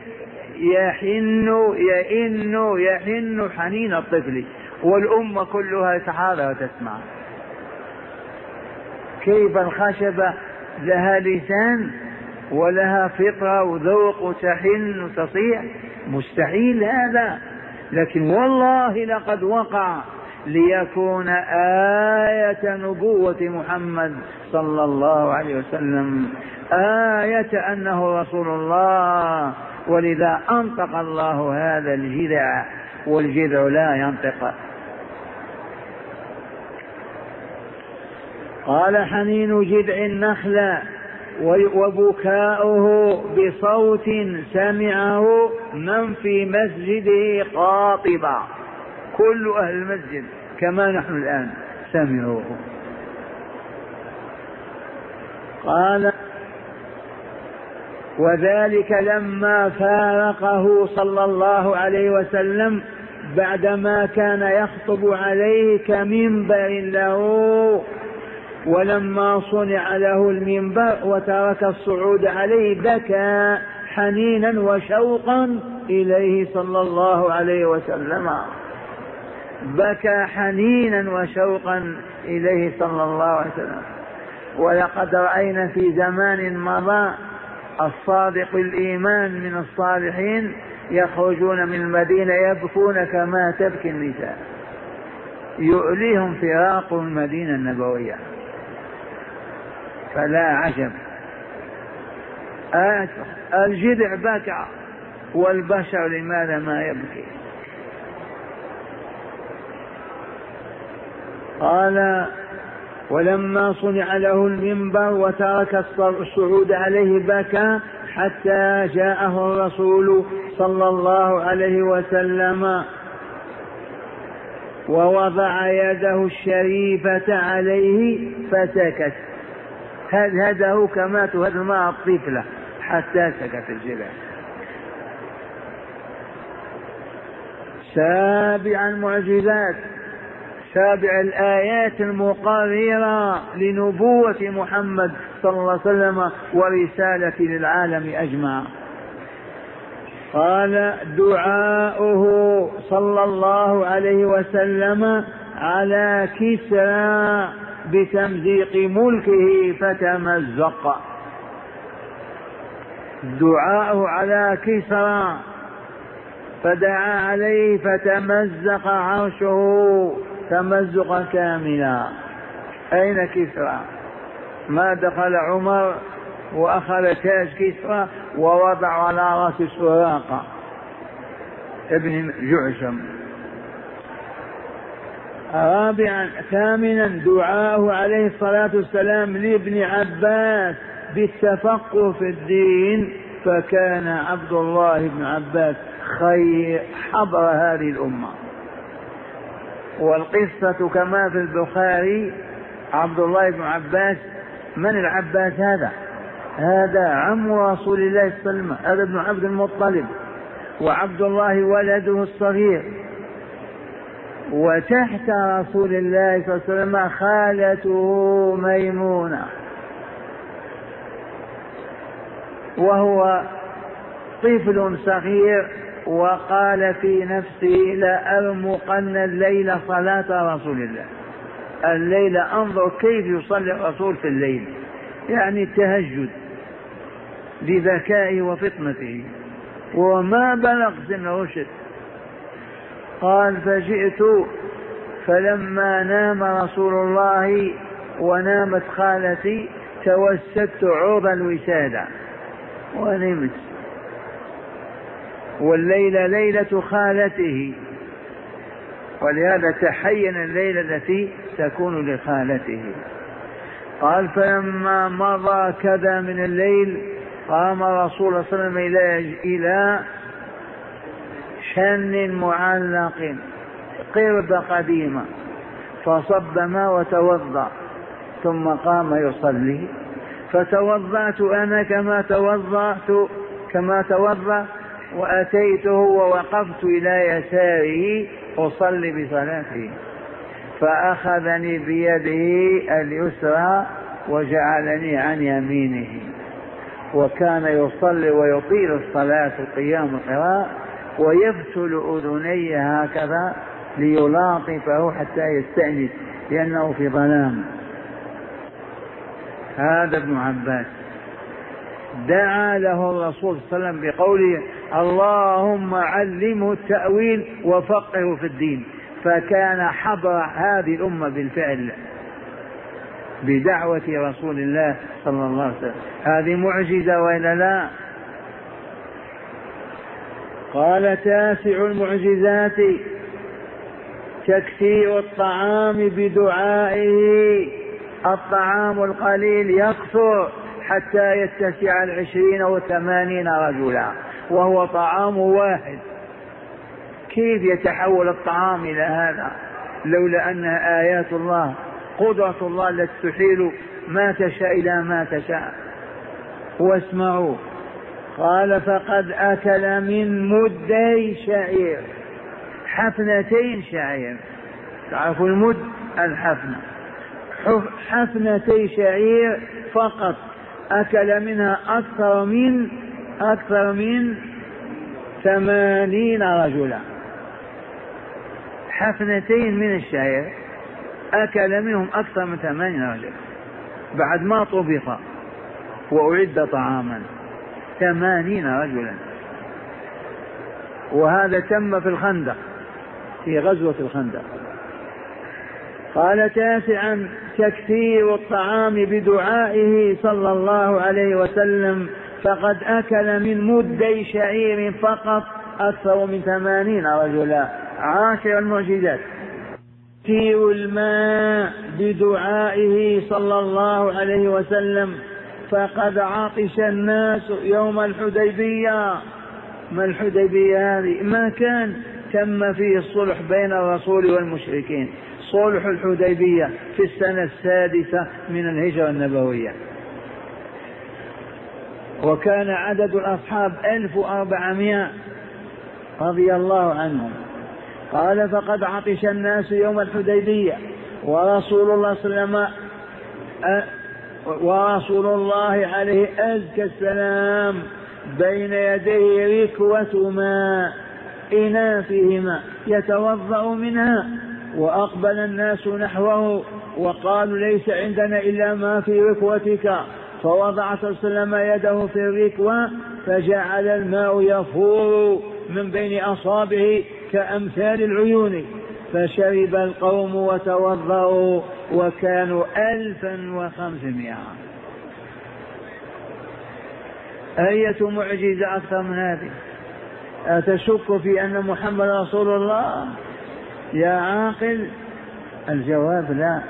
Speaker 1: يحن حنين الطفل، والأمة كلها تحاضر وتسمع. كيف الخشبة لها لسان ولها فطرة وذوق وتحن وتصيح؟ مستحيل هذا، لكن والله لقد وقع ليكون آية نبوة محمد صلى الله عليه وسلم، آية أنه رسول الله، ولذا أنطق الله هذا الجذع، والجذع لا ينطق. قال: حنين جذع النخلة وبكاؤه بصوت سمعه من في مسجده قاطبا. كل أهل المسجد كما نحن الآن سمعوه. قال: وذلك لما فارقه صلى الله عليه وسلم بعدما كان يخطب عليه كمنبر له، ولما صنع له المنبر وترك الصعود عليه بكى حنينا وشوقا إليه صلى الله عليه وسلم. بكى حنينا وشوقا إليه صلى الله عليه وسلم. ولقد رأينا في زمان مضى الصادق الإيمان من الصالحين يخرجون من المدينة يبكون كما تبكي النساء، يؤليهم فراق المدينة النبوية. فلا عجب، الجذع بكى والبشر لماذا ما يبكي؟ قال: ولما صنع له المنبر وترك الصعود عليه بكى حتى جاءه الرسول صلى الله عليه وسلم ووضع يده الشريفة عليه فسكت. هدهده كما تهد مع الطفلة حتى سكت الجذع. سابع المعجزات، سابع الآيات المقررة لنبوة محمد صلى الله عليه وسلم ورسالة للعالم أجمع. قال دعاؤه صلى الله عليه وسلم على كسرى بتمزيق ملكه فتمزق. دعاؤه على كسرى فدعا عليه فتمزق عرشه تمزقا كاملا. أين كسرى؟ ما دخل عمر وأخذ تاج كسرى ووضع على رأس سراقة ابن جعشم. ثامنا دعاءه عليه الصلاة والسلام لابن عباس بالتفقه في الدين، فكان عبد الله بن عباس خير حبر هذه الأمة. والقصة كما في البخاري عبد الله بن عباس. من العباس هذا؟ هذا عم رسول الله صلى الله عليه وسلم، هذا ابن عبد المطلب، وعبد الله ولده الصغير، وتحت رسول الله صلى الله عليه وسلم خالته ميمونة، وهو طفل صغير. وقال في نفسه لأرمقن الليل صلاة رسول الله، الليل انظر كيف يصلي الرسول في الليل، يعني التهجد بذكائه وفطنته، وما بلغ سن رشد. قال فجئت فلما نام رسول الله ونامت خالتي توسدت عرض الوسادة ونمت، والليلة ليلة خالته، ولهذا تحين الليلة التي تكون لخالته. قال فلما مضى كذا من الليل قام رسول الله صلى الله عليه وسلم إلى شن معلق قربة قديمة فصب ماء وتوضأ ثم قام يصلي، فتوضأت أنا كما توضأ وأتيته ووقفت إلى يساره أصلي بصلاته، فأخذني بيده اليسرى وجعلني عن يمينه، وكان يصلي ويطيل الصلاة قيام القراءة ويفتل أذني هكذا ليلاطفه حتى يستأنس لأنه في ظلام. هذا ابن عباس دعا له الرسول صلى الله عليه وسلم بقوله اللهم علمه التأويل وفقهه في الدين، فكان حبر هذه الأمة بالفعل بدعوة رسول الله صلى الله عليه وسلم. هذه معجزة وإلا لا؟ قال تاسع المعجزات تكثير الطعام بدعائه، الطعام القليل يكثر حتى يتسع 20 أو 80 رجلا وهو طعام واحد. كيف يتحول الطعام إلى هذا؟ لولا أنها آيات الله قدرة الله التي تحيل ما تشاء إلى ما تشاء. واسمعوا قال فقد أكل من مدي شعير، حفنتين شعير، تعرفوا المد الحفنة، حفنتي شعير فقط أكل منها أكثر من 80 رجلا. حفنتين من الشعير أكل منهم أكثر من 80 رجلا بعد ما طبخ وأعد طعاما، 80 رجلا. وهذا تم في الخندق، في غزوة الخندق. قال تاسعا تكثير الطعام بدعائه صلى الله عليه وسلم، فقد أكل من مدي شعير فقط أكثر من 80 رجلا. عاشر المعجزات تكثير الماء بدعائه صلى الله عليه وسلم، فقد عطش الناس يوم الحديبية. ما الحديبية هذه؟ ما كان تم فيه الصلح بين الرسول والمشركين، صلح الحديبية في السنة 6 من الهجرة النبوية، وكان عدد الأصحاب 1400 رضي الله عنهم. قال فقد عطش الناس يوم الحديبية ورسول الله صلى الله عليه وسلم ورسول الله عليه أزكى السلام بين يديه ركوة ماء، إناء فيه ماء يتوضأ منها، وأقبل الناس نحوه وقالوا ليس عندنا إلا ما في ركوتك، فوضع صلى الله عليه وسلم يده في الركوة فجعل الماء يفور من بين أصابعه كأمثال العيون، فشرب القوم وتوضأوا وكانوا 1500. أية معجزة أكثر من هذه؟ أتشك في أن محمد رسول الله يا عاقل؟ الجواب لا.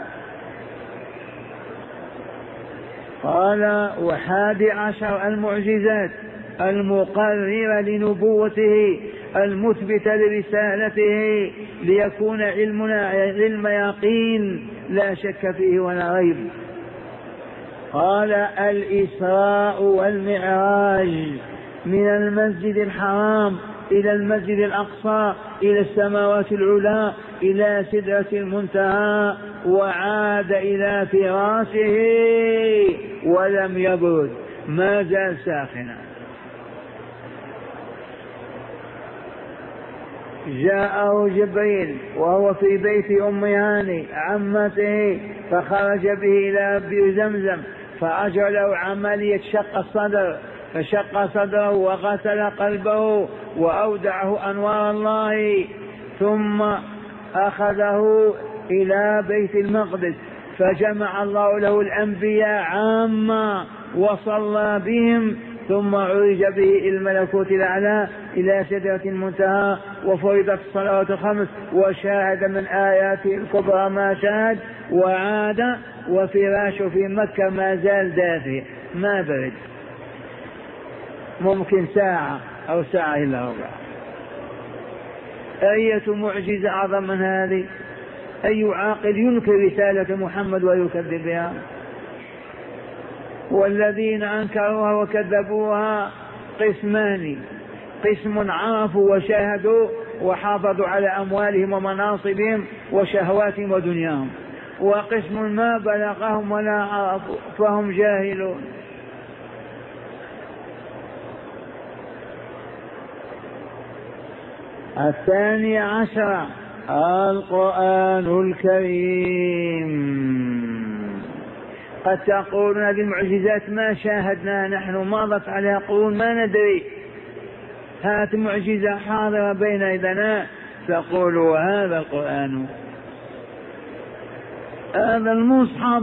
Speaker 1: قال: 11 المعجزات المقررة لنبوته المثبتة لرسالته ليكون علمنا علم يقين لا شك فيه ولا ريب. قال: الإسراء والمعراج من المسجد الحرام إلى المسجد الأقصى إلى السماوات العلى إلى سدرة المنتهى، وعاد إلى فراشه ولم يبرد، ما زال ساخنا. جاءه جبريل وهو في بيت أم هاني عمته، فخرج به إلى بئر زمزم فأجرى له عملية شق الصدر، فشق صدره وغسل قلبه وأودعه أنوار الله، ثم أخذه إلى بيت المقدس فجمع الله له الأنبياء عامة وصلى بهم، ثم عرج به إلى الملكوت الأعلى إلى سدرة المنتهى وفرضت الصلوات الخمس وشاهد من آياته الكبرى ما شاهد، وعاد وفراشه في مكة ما زال دافئ ما برد، ممكن ساعة أو ساعة إلا ربع. أية معجزة أعظم من هذه؟ أي عاقل ينكر رسالة محمد ويكذب بها؟ والذين أنكروها وكذبوها قسمان: قسم عرفوا وشاهدوا وحافظوا على أموالهم ومناصبهم وشهواتهم ودنياهم، وقسم ما بلغهم ولا عرفوا فهم جاهلون. الثاني عشر القرآن الكريم. قد تقولون هذه المعجزات ما شاهدناها نحن، مضت عليها قرون ما ندري، هات معجزة حاضرة بين يدنا تقولوا هذا القرآن. هذا المصحف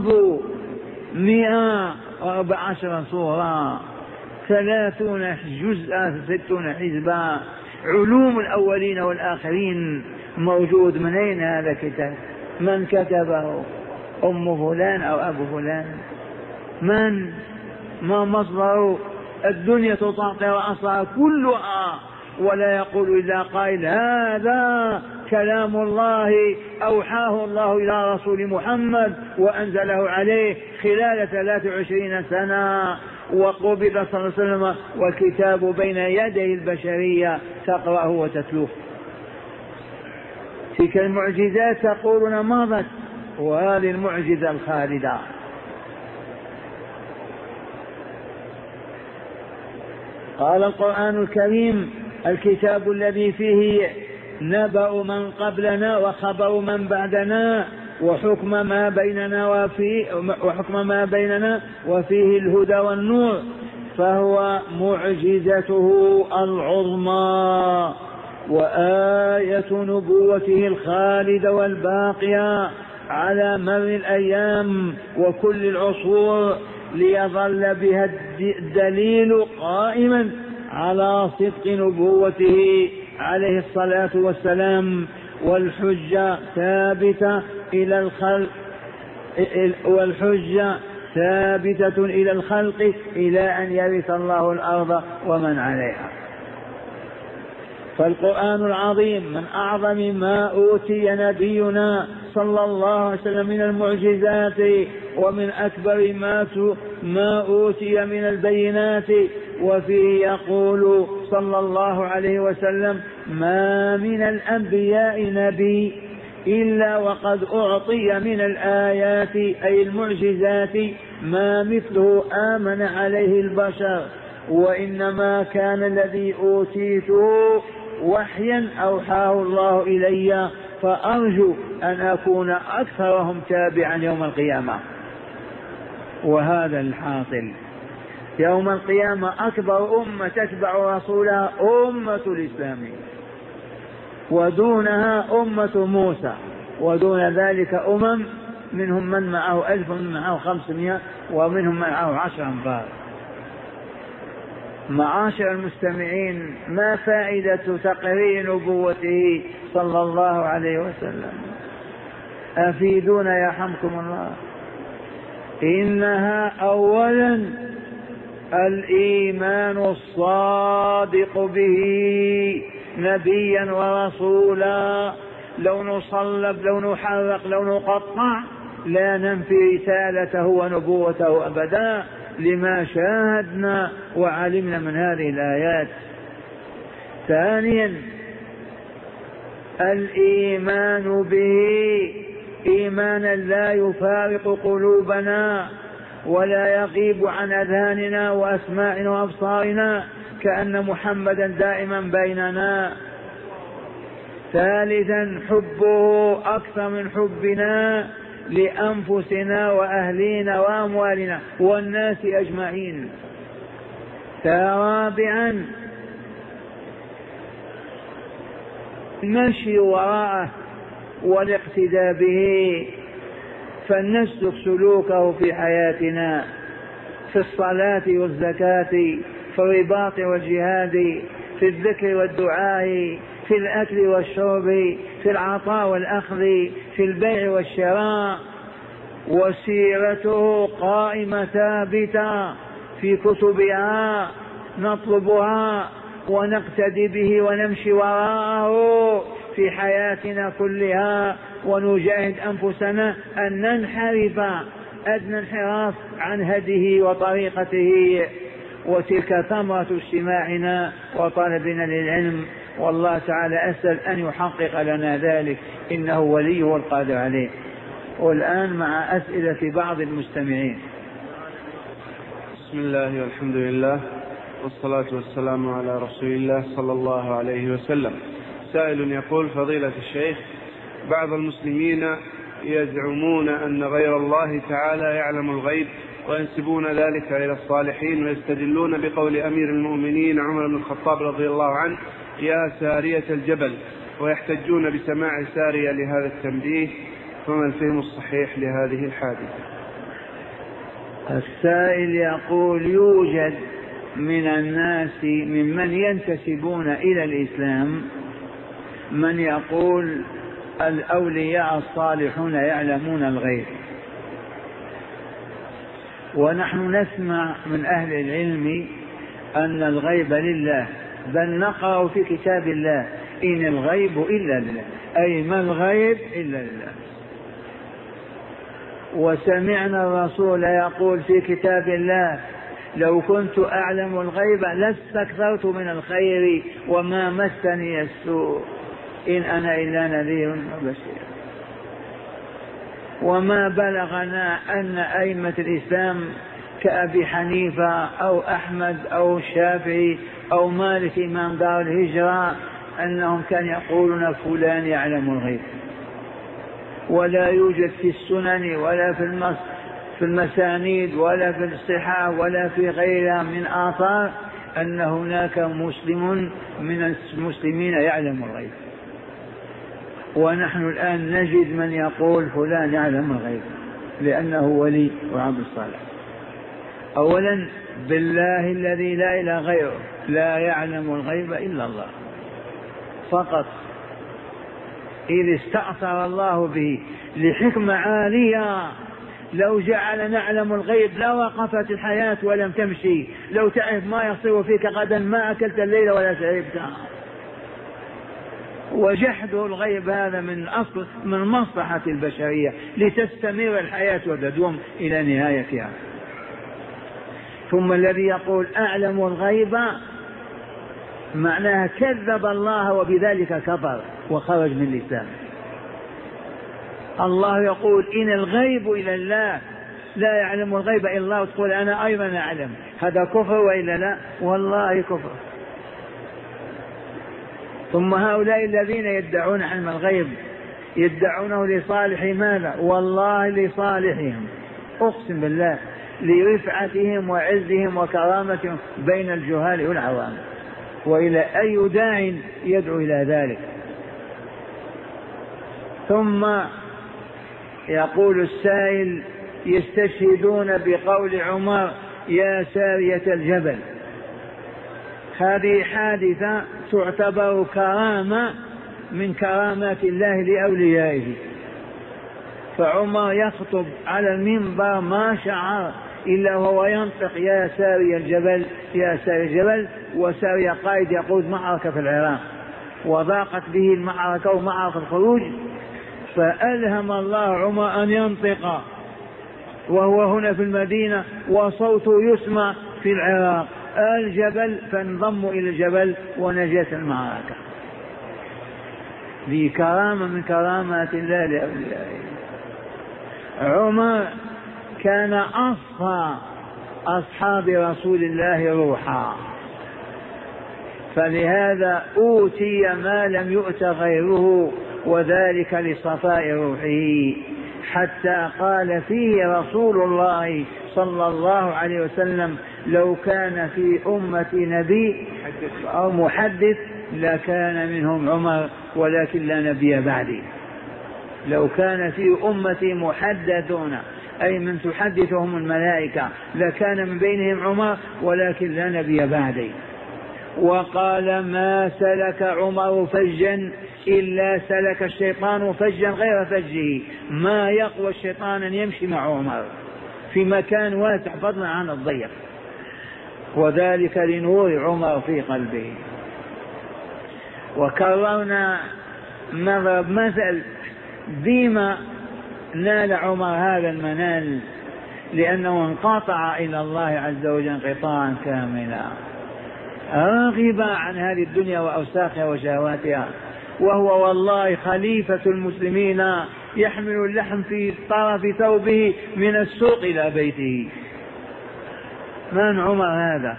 Speaker 1: 114 سورة 30 جزءا 60 حزبا، علوم الأولين والآخرين موجود. من أين هذا الكتاب؟ من كتبه؟ أم فلان أو أبو فلان؟ من؟ ما مصدره؟ الدنيا تطاطي رأسها كلها ولا يقول إلا قائل هذا كلام الله أوحاه الله إلى رسول محمد وأنزله عليه خلال 23 سنة، وقبض صلى الله عليه وسلم والكتاب بين يدي البشرية تقرأه وتتلوه. تلك المعجزات تقولون مضت، وهذه المعجزة الخالدة. قال القرآن الكريم: الكتاب الذي فيه نبأ من قبلنا وخبر من بعدنا وحكم ما بيننا وفيه الهدى والنور، فهو معجزته العظمى وآية نبوته الخالدة والباقية على مر الأيام وكل العصور، ليظل بها الدليل قائما على صدق نبوته عليه الصلاة والسلام، والحجة ثابتة إلى الخلق إلى أن يرث الله الأرض ومن عليها. فالقرآن العظيم من أعظم ما أوتي نبينا صلى الله عليه وسلم من المعجزات، ومن أكبر ما أوتي من البينات. وفيه يقول صلى الله عليه وسلم: ما من الأنبياء نبي إلا وقد أعطي من الآيات أي المعجزات ما مثله آمن عليه البشر وإنما كان الذي أوتيته وحيا أوحاه الله إلي، فأرجو أن أكون أكثرهم تابعا يوم القيامة. وهذا الحاصل يوم القيامة، أكبر أمة تتبع رسولها أمة الإسلام، ودونها أمة موسى، ودون ذلك منهم من معه 1000 ومن معه 500 ومنهم من معه 10 أنفار. معاشر المستمعين، ما فائدة تقرير نبوته صلى الله عليه وسلم؟ أفيدونا يرحمكم الله. إنها أولا الإيمان الصادق به نبيا ورسولا، لو نصلب لو نحرق لو نقطع لا ننفي رسالته ونبوته أبدا، لما شاهدنا وعلمنا من هذه الآيات. ثانيا الإيمان به إيمانا لا يفارق قلوبنا ولا يغيب عن أذهاننا وأسماعنا وأبصارنا، كأن محمدا دائما بيننا. ثالثا حبه أكثر من حبنا لأنفسنا وأهلينا وأموالنا والناس أجمعين. رابعا المشي وراءه والاقتداء به، فلنسلك سلوكه في حياتنا، في الصلاة والزكاة، في الرباط والجهاد، في الذكر والدعاء، في الأكل والشرب، في العطاء والأخذ، في البيع والشراء. وسيرته قائمة ثابتة في كتبها، نطلبها ونقتدي به ونمشي وراءه في حياتنا كلها، ونجاهد أنفسنا أن ننحرف أدنى انحراف عن هديه وطريقته. وتلك ثمرة اجتماعنا وطلبنا للعلم، والله تعالى أسأل أن يحقق لنا ذلك، إنه ولي والقادر عليه. والآن مع أسئلة بعض المستمعين.
Speaker 2: بسم الله والحمد لله والصلاة والسلام على رسول الله صلى الله عليه وسلم. سائل يقول: فضيلة الشيخ، بعض المسلمين يزعمون أن غير الله تعالى يعلم الغيب، وينسبون ذلك إلى الصالحين، ويستدلون بقول أمير المؤمنين عمر بن الخطاب رضي الله عنه: يا سارية الجبل، ويحتجون بسماع سارية لهذا التنبيه، فما الفهم الصحيح لهذه الحادثة؟
Speaker 1: السائل يقول: يوجد من الناس ممن ينتسبون إلى الإسلام من يقول الأولياء الصالحون يعلمون الغيب، ونحن نسمع من أهل العلم أن الغيب لله، بل نقرأ في كتاب الله: إن الغيب إلا لله، أي ما الغيب إلا لله. وسمعنا الرسول يقول في كتاب الله: لو كنت أعلم الغيب لاستكثرت من الخير وما مسني السوء، إن أنا إلا نذير وبشير. وما بلغنا أن أئمة الإسلام كأبي حنيفة أو أحمد أو الشافعي أو مالك إمام دار الهجرة أنهم كانوا يقولون فلان يعلم الغيب، ولا يوجد في السنن ولا في المسانيد ولا في الصحاح ولا في غيرها من آثار أن هناك مسلم من المسلمين يعلم الغيب. ونحن الآن نجد من يقول فلان يعلم الغيب لأنه ولي وعبد الصالح. أولا بالله الذي لا إله غيره لا يعلم الغيب إلا الله فقط، إذ استأثر الله به لحكمة عالية. لو جعل نعلم الغيب لا وقفت الحياة ولم تمشي، لو تعرف ما يصير فيك غدا ما أكلت الليل ولا شربت. وجحد الغيب هذا من مصلحة البشرية لتستمر الحياة وتدوم إلى نهايتها. ثم الذي يقول أعلم الغيب معناها كذب الله وبذلك كفر وخرج من الإسلام. الله يقول إن الغيب إلى الله، لا يعلم الغيب إلا الله وتقول أنا أيضا أعلم، هذا كفر وإلا لا؟ والله كفر. ثم هؤلاء الذين يدعون علم الغيب يدعونه لصالح ماذا؟ والله لصالحهم، أقسم بالله، لرفعتهم وعزهم وكرامتهم بين الجهال والعوام. وإلى أي داع يدعو إلى ذلك؟ ثم يقول السائل: يستشهدون بقول عمر يا سارية الجبل. هذه حادثة تعتبر كرامة من كرامات الله لأوليائه، فعمر يخطب على المنبر ما شعر إلا وهو ينطق يا ساري الجبل يا ساري الجبل، وساري قائد يقود معركة في العراق، وضاقت به المعركة ومعركة الخروج، فألهم الله عمر أن ينطق وهو هنا في المدينة وصوته يسمع في العراق الجبل، فانضموا إلى الجبل ونجت المعركة. ذي كرامة من كرامات الله لأوليائه. عمر كان أصفى أصحاب رسول الله روحا، فلهذا أوتي ما لم يؤت غيره، وذلك لصفاء روحه، حتى قال فيه رسول الله صلى الله عليه وسلم: لو كان في أمتي نبي أو محدث لكان منهم عمر ولكن لا نبي بعدي. لو كان في أمتي محدثون أي من تحدثهم الملائكة لكان من بينهم عمر ولكن لا نبي بعدي. وقال: ما سلك عمر فجا إلا سلك الشيطان فجا غير فجه، ما يقوى الشيطان أن يمشي مع عمر في مكان واسع فضلا عن الضيق، وذلك لنور عمر في قلبه. وكررنا نضرب مثل بما نال عمر هذا المنال، لأنه انقطع إلى الله عز وجل انقطاعا كاملا، راغبا عن هذه الدنيا وأوساخها وشهواتها، وهو والله خليفة المسلمين يحمل اللحم في طرف ثوبه من السوق إلى بيته. من عمر هذا؟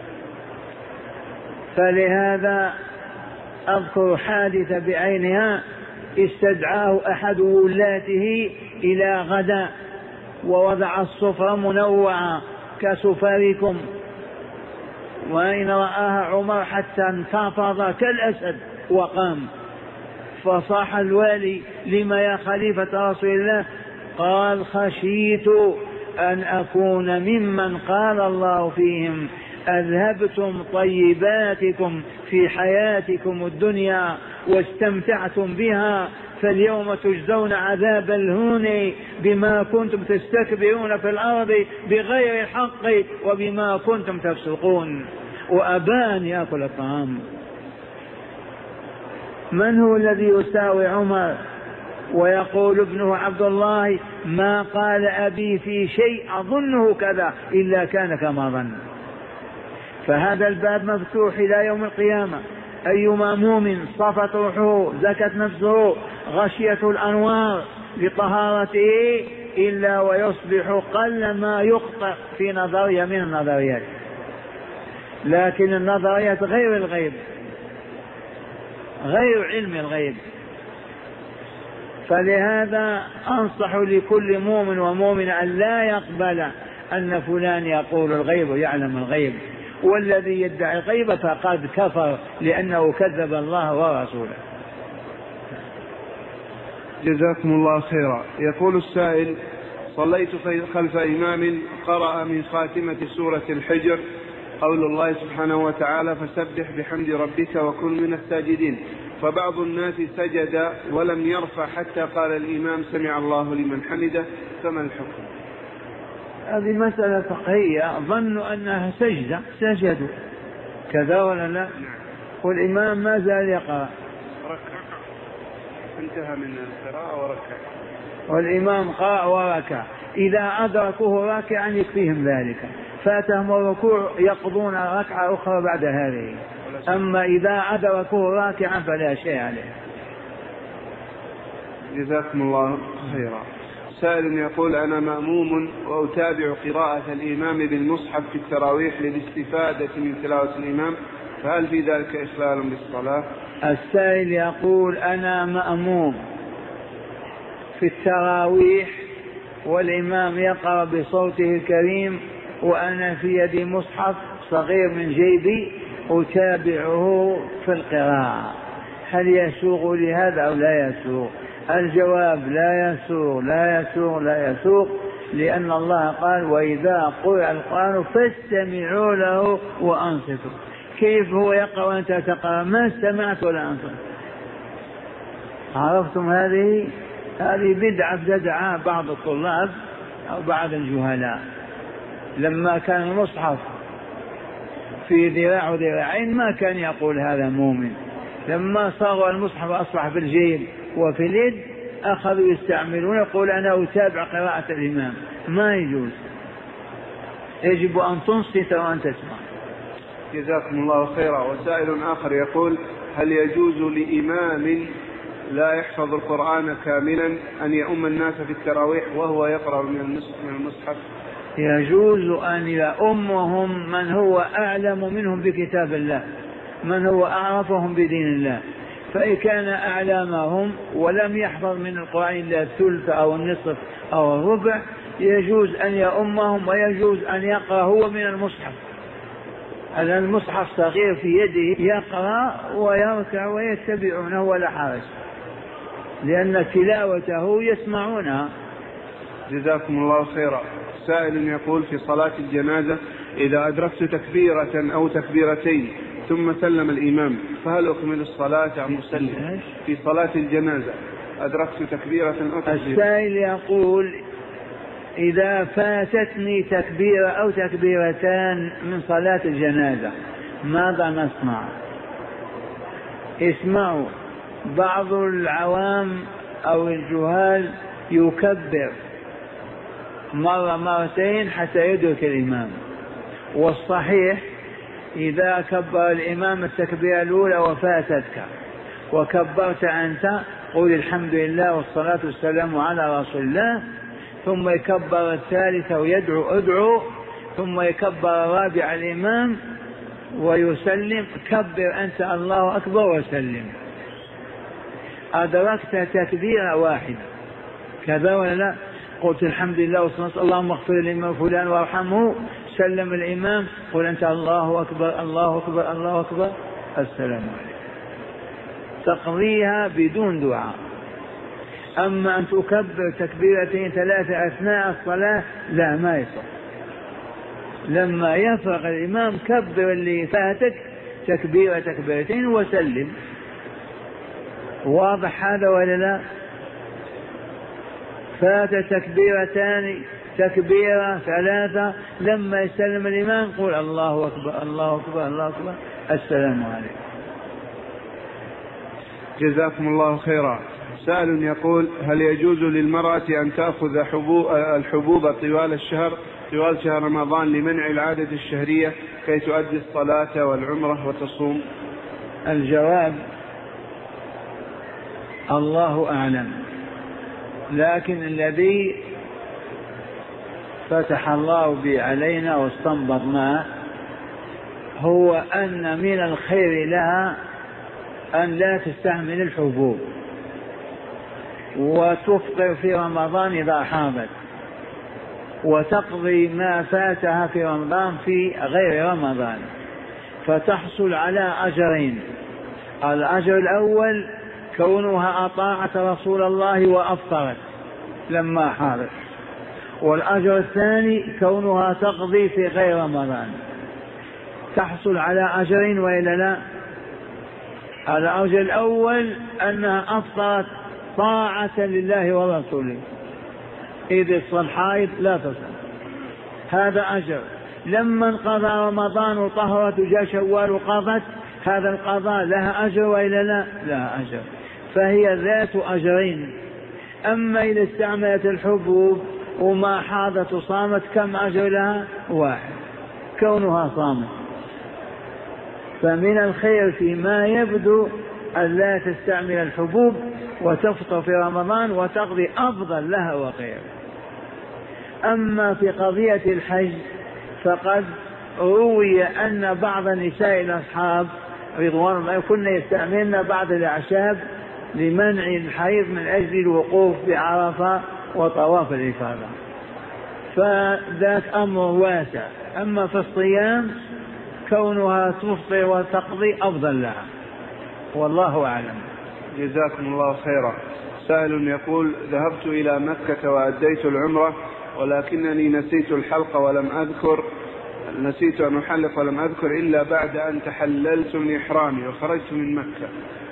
Speaker 1: فلهذا أذكر حادثة بعينها: استدعاه أحد ولاته إلى غداء ووضع السفرة منوعة كسفركم، وإن رآها عمر حتى انتفض كالأسد وقام، فصاح الوالي: لما يا خليفة رسول الله؟ قال: خشيت أن أكون ممن قال الله فيهم: أذهبتم طيباتكم في حياتكم الدنيا واستمتعتم بها، فاليوم تجزون عذاب الهون بما كنتم تستكبرون في الأرض بغير الحق وبما كنتم تفسقون. وأبان يأكل الطعام. من هو الذي يساوي عمر؟ ويقول ابنه عبد الله: ما قال أبي في شيء أظنه كذا إلا كان كما ظن. فهذا الباب مفتوح إلى يوم القيامة. أيما مؤمن صفت روحه زكت نفسه غشيته الأنوار لطهارته إلا ويصبح قل ما يخطئ في نظرية من النظريات، لكن النظريات غير الغيب، غير علم الغيب. فلهذا أنصح لكل مؤمن ومؤمن أن لا يقبل أن فلان يقول الغيب ويعلم الغيب، والذي يدعي الغيب فقد كفر لأنه كذب الله ورسوله.
Speaker 2: جزاكم الله خيرا. يقول السائل: صليت خلف إمام قرأ من خاتمة سورة الحجر قول الله سبحانه وتعالى: فسبح بحمد ربك وكن من الساجدين، فبعض الناس سجد ولم يرفع حتى قال الإمام: سمع الله لمن حمده، فما الحكم؟
Speaker 1: هذه مسألة فقهية، ظنوا أنها سجدة سجدوا، كذا ولا لا؟ والإمام ما زال يقرأ،
Speaker 2: ركع، انتهى من القراءة وركع،
Speaker 1: والإمام قرأ وركع. إذا أدركوه راكعا يكفيهم ذلك، فاتهم الركوع يقضون ركعة أخرى بعد هذه. أما إذا أدركوه راكعا فلا شيء عليه.
Speaker 2: جزاكم الله خيرا. سائل يقول أنا مأموم وأتابع قراءة الإمام بالمصحف في التراويح للاستفادة من تلاوة الإمام، فهل في ذلك إخلال بالصلاة؟
Speaker 1: السائل يقول أنا مأموم في التراويح والإمام يقرأ بصوته الكريم وأنا في يدي مصحف صغير من جيبي أتابعه في القراءة، هل يسوغ لهذا أو لا يسوغ؟ الجواب لا يسوغ لا يسوغ لا يسوغ، لأن الله قال وإذا قرأ القرآن فاستمعوا له وأنصتوا. كيف هو يقرأ وأنت تقرأ؟ ما استمعت ولا أنصت. عرفتم؟ هذه بدعة ابتدعها بعض الطلاب أو بعض الجهلاء. لما كان المصحف في ذراع وذراعين ما كان يقول هذا مؤمن، لما صار المصحف أصبح في الجيب وفي اليد أخذوا يستعملون، يقول أنا أتابع قراءة الإمام. ما يجوز، يجب أن تنصت وأن تسمع.
Speaker 2: جزاكم الله خيرا. وسائل آخر يقول هل يجوز لإمام لا يحفظ القرآن كاملا أن يؤم الناس في التراويح وهو يقرأ من المصحف؟
Speaker 1: يجوز أن يؤمهم من هو أعلم منهم بكتاب الله، من هو أعرفهم بدين الله. فإن كان أعلمهم ولم يحفظ من القرآن إلا الثلث أو النصف أو الربع يجوز أن يؤمهم، ويجوز أن يقرأ هو من المصحف. المصحف صغير في يده يقرأ ويركع ويتبعونه ولا حرج، لأن تلاوته يسمعونها.
Speaker 2: جزاكم الله خيرا. سائل يقول في صلاة الجنازة إذا أدركت تكبيرة أو تكبيرتين ثم سلم الإمام فهل أكمل الصلاة أم أسلم؟ في صلاة الجنازة أدركت تكبيرة أو تكبيرتين.
Speaker 1: السائل يقول إذا فاتتني تكبيرة أو تكبيرتان من صلاة الجنازة ماذا نصنع؟ اسمعوا، بعض العوام أو الجهال يكبر مرة مرتين حتى يدرك الإمام، والصحيح إذا كبر الإمام التكبيرة الأولى وفاتتك وكبرت أنت قل الحمد لله والصلاة والسلام على رسول الله، ثم يكبر الثالثة ويدعو ثم يكبر الرابع الإمام ويسلم، كبر أنت الله أكبر وسلم. أدركت تكبيرة واحدة كذا ولا لا؟ قلت الحمد لله والصلاة اللهم اغفر للإمام فلان وارحمه، سلم الإمام قل أنت الله أكبر الله أكبر الله أكبر السلام عليكم، تقضيها بدون دعاء. أما أن تكبر تكبيرتين ثلاثة أثناء الصلاة لا، ما يصح. لما يفرغ الإمام كبر اللي فاتك تكبيرة تكبيرتين وسلم. واضح هذا ولا لا؟ فات تكبيرتان تكبيرة ثلاثة لما يسلم الإمام قل الله أكبر الله أكبر الله أكبر السلام عليكم.
Speaker 2: جزاكم الله خيرا. سائل يقول هل يجوز للمرأة أن تأخذ الحبوب طوال شهر رمضان لمنع العادة الشهرية كي تؤدي الصلاة والعمرة وتصوم؟
Speaker 1: الجواب الله أعلم، لكن الذي فتح الله به علينا واستنبط معه هو أن من الخير لها أن لا تستعمل الحبوب وتفطر في رمضان إذا حاضت، وتقضي ما فاتها في رمضان في غير رمضان، فتحصل على أجرين. الأجر الأول كونها أطاعت رسول الله وأفطرت لما حاضت، والأجر الثاني كونها تقضي في غير رمضان، تحصل على أجرين وإلا لا؟ الأجر الأول أنها أفطرت طاعة لله ورسوله، إذ الصالحات لا تصل، هذا أجر. لما انقضى رمضان وطهرت وجاء شوال وقضت، هذا القضاء لها أجر وإلا لا؟ لها أجر، فهي ذات أجرين. أما إذا استعملت الحبوب وما حاضت وصامت كم أجر لها؟ واحد، كونها صامت. فمن الخير فيما يبدو أن لا تستعمل الحبوب وتفطر في رمضان وتقضي أفضل لها وخير. أما في قضية الحج فقد روي أن بعض النساء الأصحاب رضوان الله كن يستعملن بعض الأعشاب لمنع الحيض من أجل الوقوف بعرفة وطواف الإفاضة، فذاك أمر واسع. أما في الصيام كونها تفطر وتقضي أفضل لها، والله أعلم.
Speaker 2: جزاكم الله خيرا. سائل يقول: ذهبت إلى مكة وأديت العمرة ولكنني نسيت أن أحلق ولم أذكر إلا بعد أن تحللت من إحرامي وخرجت من مكة.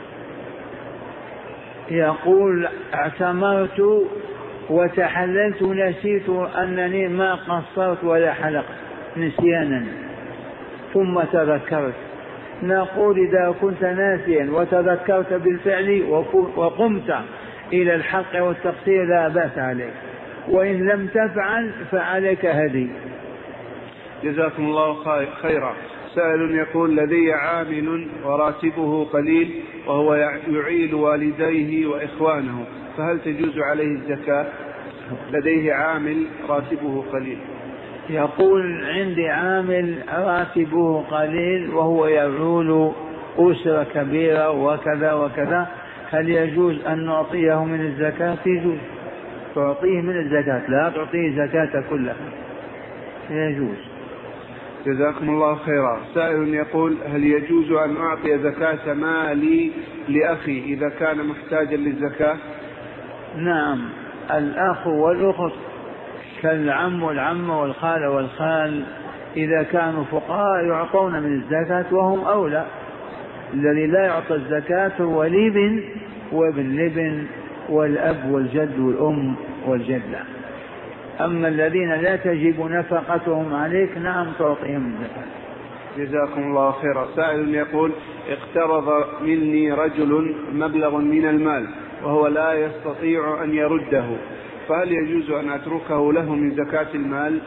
Speaker 1: يقول: اعتمرت وتحللت نسيت أنني ما قصرت ولا حلقت نسيانا ثم تذكرت. نقول: إذا كنت ناسيا وتذكرت بالفعل وقمت إلى الحلق والتقصير لا بأس عليك، وإن لم تفعل فعليك هدي.
Speaker 2: جزاكم الله خيرا. سائل يقول: لدي عامل وراتبه قليل وهو يعيل والديه وإخوانه، فهل تجوز عليه الزكاة؟ لديه عامل راتبه قليل.
Speaker 1: يقول: عندي عامل راتبه قليل وهو يعول أسرة كبيرة وكذا وكذا، هل يجوز أن نعطيه من الزكاة؟ يجوز تعطيه من الزكاة، لا تعطيه زكاة كلها، يجوز.
Speaker 2: جزاكم الله خيرا. سائل يقول: هل يجوز أن أعطي زكاة مالي لأخي إذا كان محتاجا للزكاة؟
Speaker 1: نعم، الأخ والأخت كالعم والعمة والخال والخال إذا كانوا فقراء يعطون من الزكاة وهم أولى. الذي لا يعطى الزكاة هو الابن وابن الابن والأب والجد والأم والجدة. أما الذين لا تجب نفقتهم عليك نعم تعطيهم الزكاة.
Speaker 2: جزاكم الله خيرا. سائل يقول: اقترض مني رجل مبلغ من المال وهو لا يستطيع أن يرده، فهل يجوز أن أتركه له من زكاة المال؟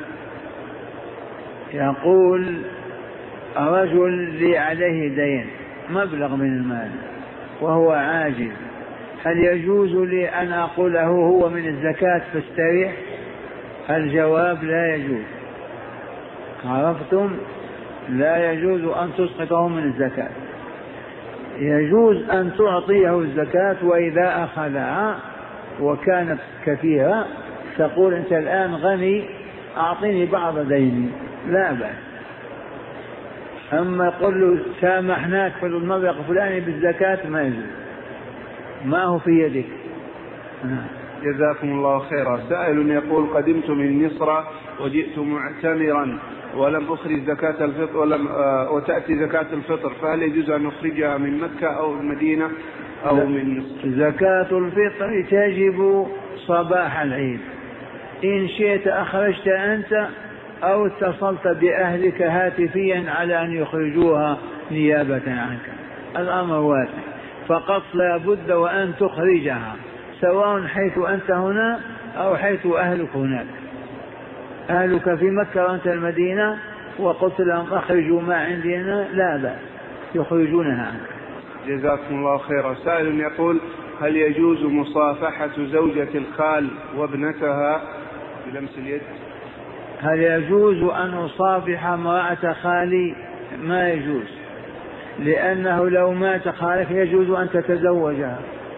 Speaker 1: يقول: رجل لي عليه دين مبلغ من المال وهو عاجز، هل يجوز لي أن أقول له هو من الزكاة فاستريح؟ الجواب: لا يجوز. عرفتم؟ لا يجوز أن تسقطه من الزكاة، يجوز أن تعطيه الزكاة، وإذا أخذها وكانت كثيرة تقول: أنت الآن غني أعطيني بعض ديني، لا بأس. أما قل له سامحناك في المبلغ الفلاني بالزكاة ما يجوز، ما هو في يدك.
Speaker 2: جزاكم الله خيرا. سائل يقول: قدمت من مصر وجئت معتمرا ولم أخرج زكاة الفطر وتأتي زكاة الفطر، فهل يجوز أن نخرجها من مكة أو المدينة أو من مصر؟
Speaker 1: زكاة الفطر تجب صباح العيد، إن شئت أخرجت أنت أو اتصلت بأهلك هاتفيا على أن يخرجوها نيابة عنك، الأمر واسع، فقط لا بد وأن تخرجها سواء حيث أنت هنا أو حيث أهلك هناك. أهلك في مكة وأنت المدينة وقلت لهم أخرجوا ما عندي هنا، لا بأس يخرجونها عنك.
Speaker 2: جزاكم الله خيرا. سائل يقول: هل يجوز مصافحة زوجة الخال وابنتها بلمس اليد؟
Speaker 1: هل يجوز أن أصافح امرأة خالي؟ ما يجوز، لأنه لو مات خالك يجوز أن تتزوجها.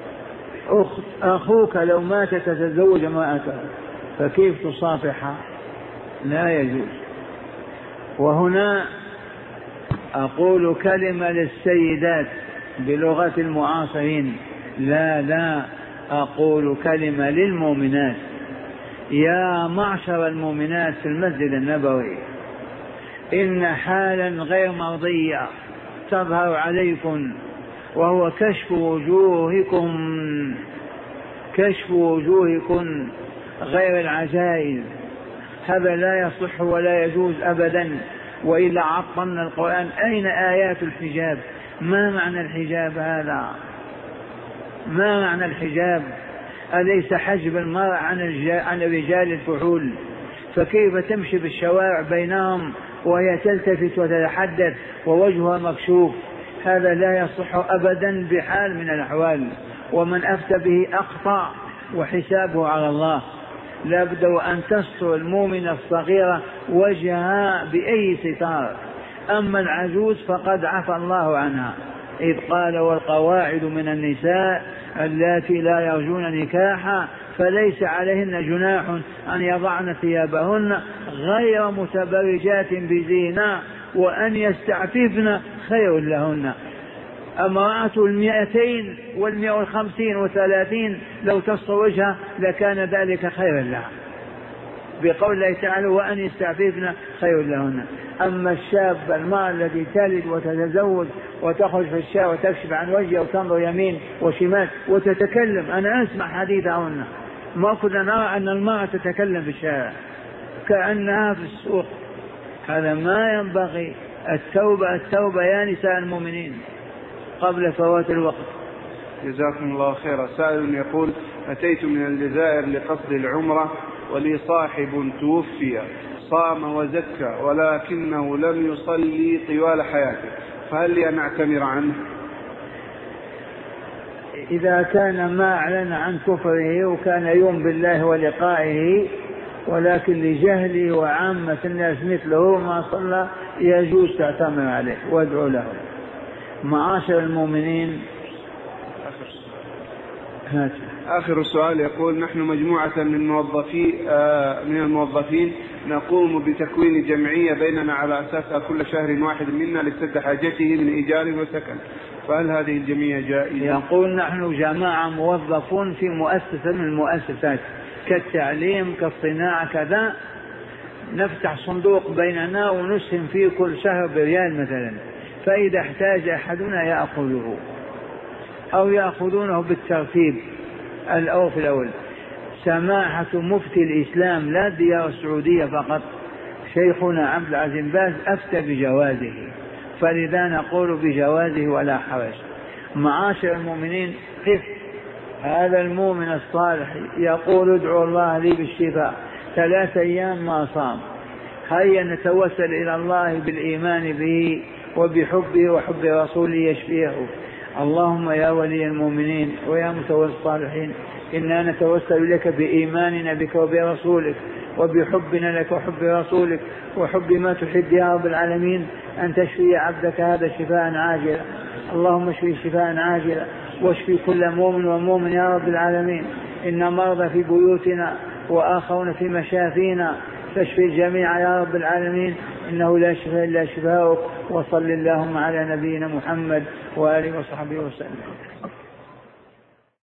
Speaker 1: أخوك لو مات تتزوج امرأته، فكيف تصافحها؟ لا يجوز. وهنا أقول كلمة للسيدات بلغة المعاصرين، لا أقول كلمة للمؤمنات. يا معشر المؤمنات في المسجد النبوي، إن حالا غير مرضية تظهر عليكم وهو كشف وجوهكم غير العجائز، هذا لا يصح ولا يجوز أبدا، وإلا عطلنا القرآن. أين آيات الحجاب؟ ما معنى الحجاب هذا؟ ما معنى الحجاب؟ أليس حجب المرأة عن الرجال الفحول؟ فكيف تمشي بالشوارع بينهم وهي تلتفت وتتحدث ووجهها مكشوف؟ هذا لا يصح أبدا بحال من الأحوال، ومن أفتى به أخطأ وحسابه على الله. لا بد وأن تستر المؤمن الصغيرة وجهها بأي ستار. أما العجوز فقد عفى الله عنها، إذ قال والقواعد من النساء اللاتي لا يرجون نكاحا فليس عليهن جناح أن يضعن ثيابهن غير متبرجات بزينة وأن يستعففن خير لهن. امرأة 200 و150 و30 لو تصر وجهها لكان ذلك خيرا لها، بقول الله تعالى وأن يستعففن خير لهن. أما الشاب المرأة التي تلد وتتزوج وتخرج في الشارع وتكشف عن وجهها وتنظر يمين وشمال وتتكلم، أنا أسمع حديثهن، ما كنا نرى أن المرأة تتكلم في الشارع كأنها في السوق، هذا ما ينبغي. التوبة يا نساء المؤمنين قبل فوات الوقت.
Speaker 2: جزاكم الله خيرا. سائل يقول أتيت من الجزائر لقصد العمرة ولي صاحب توفي صام وزكى ولكنه لم يصلي طوال حياته، فهل لي أن أعتمر عنه؟
Speaker 1: إذا كان ما أعلن عن كفره وكان يؤمن بالله ولقائه ولكن لجهله وعامة الناس مثله ما صلى يجوز تعتمر عليه وادعو له. معاشر المؤمنين،
Speaker 2: آخر سؤال يقول نحن مجموعة من الموظفين نقوم بتكوين جمعية بيننا على أساسها كل شهر واحد منا لسد حاجته من إيجار وسكن، فهل هذه الجمعية جائزة؟
Speaker 1: يقول نحن جماعة موظفون في مؤسسة من المؤسسات كالتعليم كالصناعة كذا، نفتح صندوق بيننا ونسهم فيه كل شهر بريال مثلا، فإذا احتاج أحدنا يأخذه أو يأخذونه بالترتيب الأول في الأول. سماحة مفتي الإسلام لا الديار السعودية فقط، شيخنا عبد العزيز باز أفتى بجوازه، فلذا نقول بجوازه ولا حرج. معاشر المؤمنين، قف هذا المؤمن الصالح يقول ادعوا الله لي بالشفاء، 3 أيام ما صام، هيا نتوسل إلى الله بالإيمان به وبحبه وحب رسوله يشفيه. اللهم يا ولي المؤمنين ويا متولي الصالحين إنا نتوسل إليك بإيماننا بك وبرسولك وبحبنا لك وحب رسولك وحب ما تحب يا رب العالمين أن تشفي عبدك هذا شفاء عاجلا. اللهم اشفي شفاء عاجلا واشفي كل مؤمن ومؤمن يا رب العالمين. إن مرضى في بيوتنا وآخرون في مشافينا فاشفي الجميع يا رب العالمين، إنه لا شفاء إلا شفاؤك. وصل اللهم على نبينا محمد وآله وصحبه وسلم.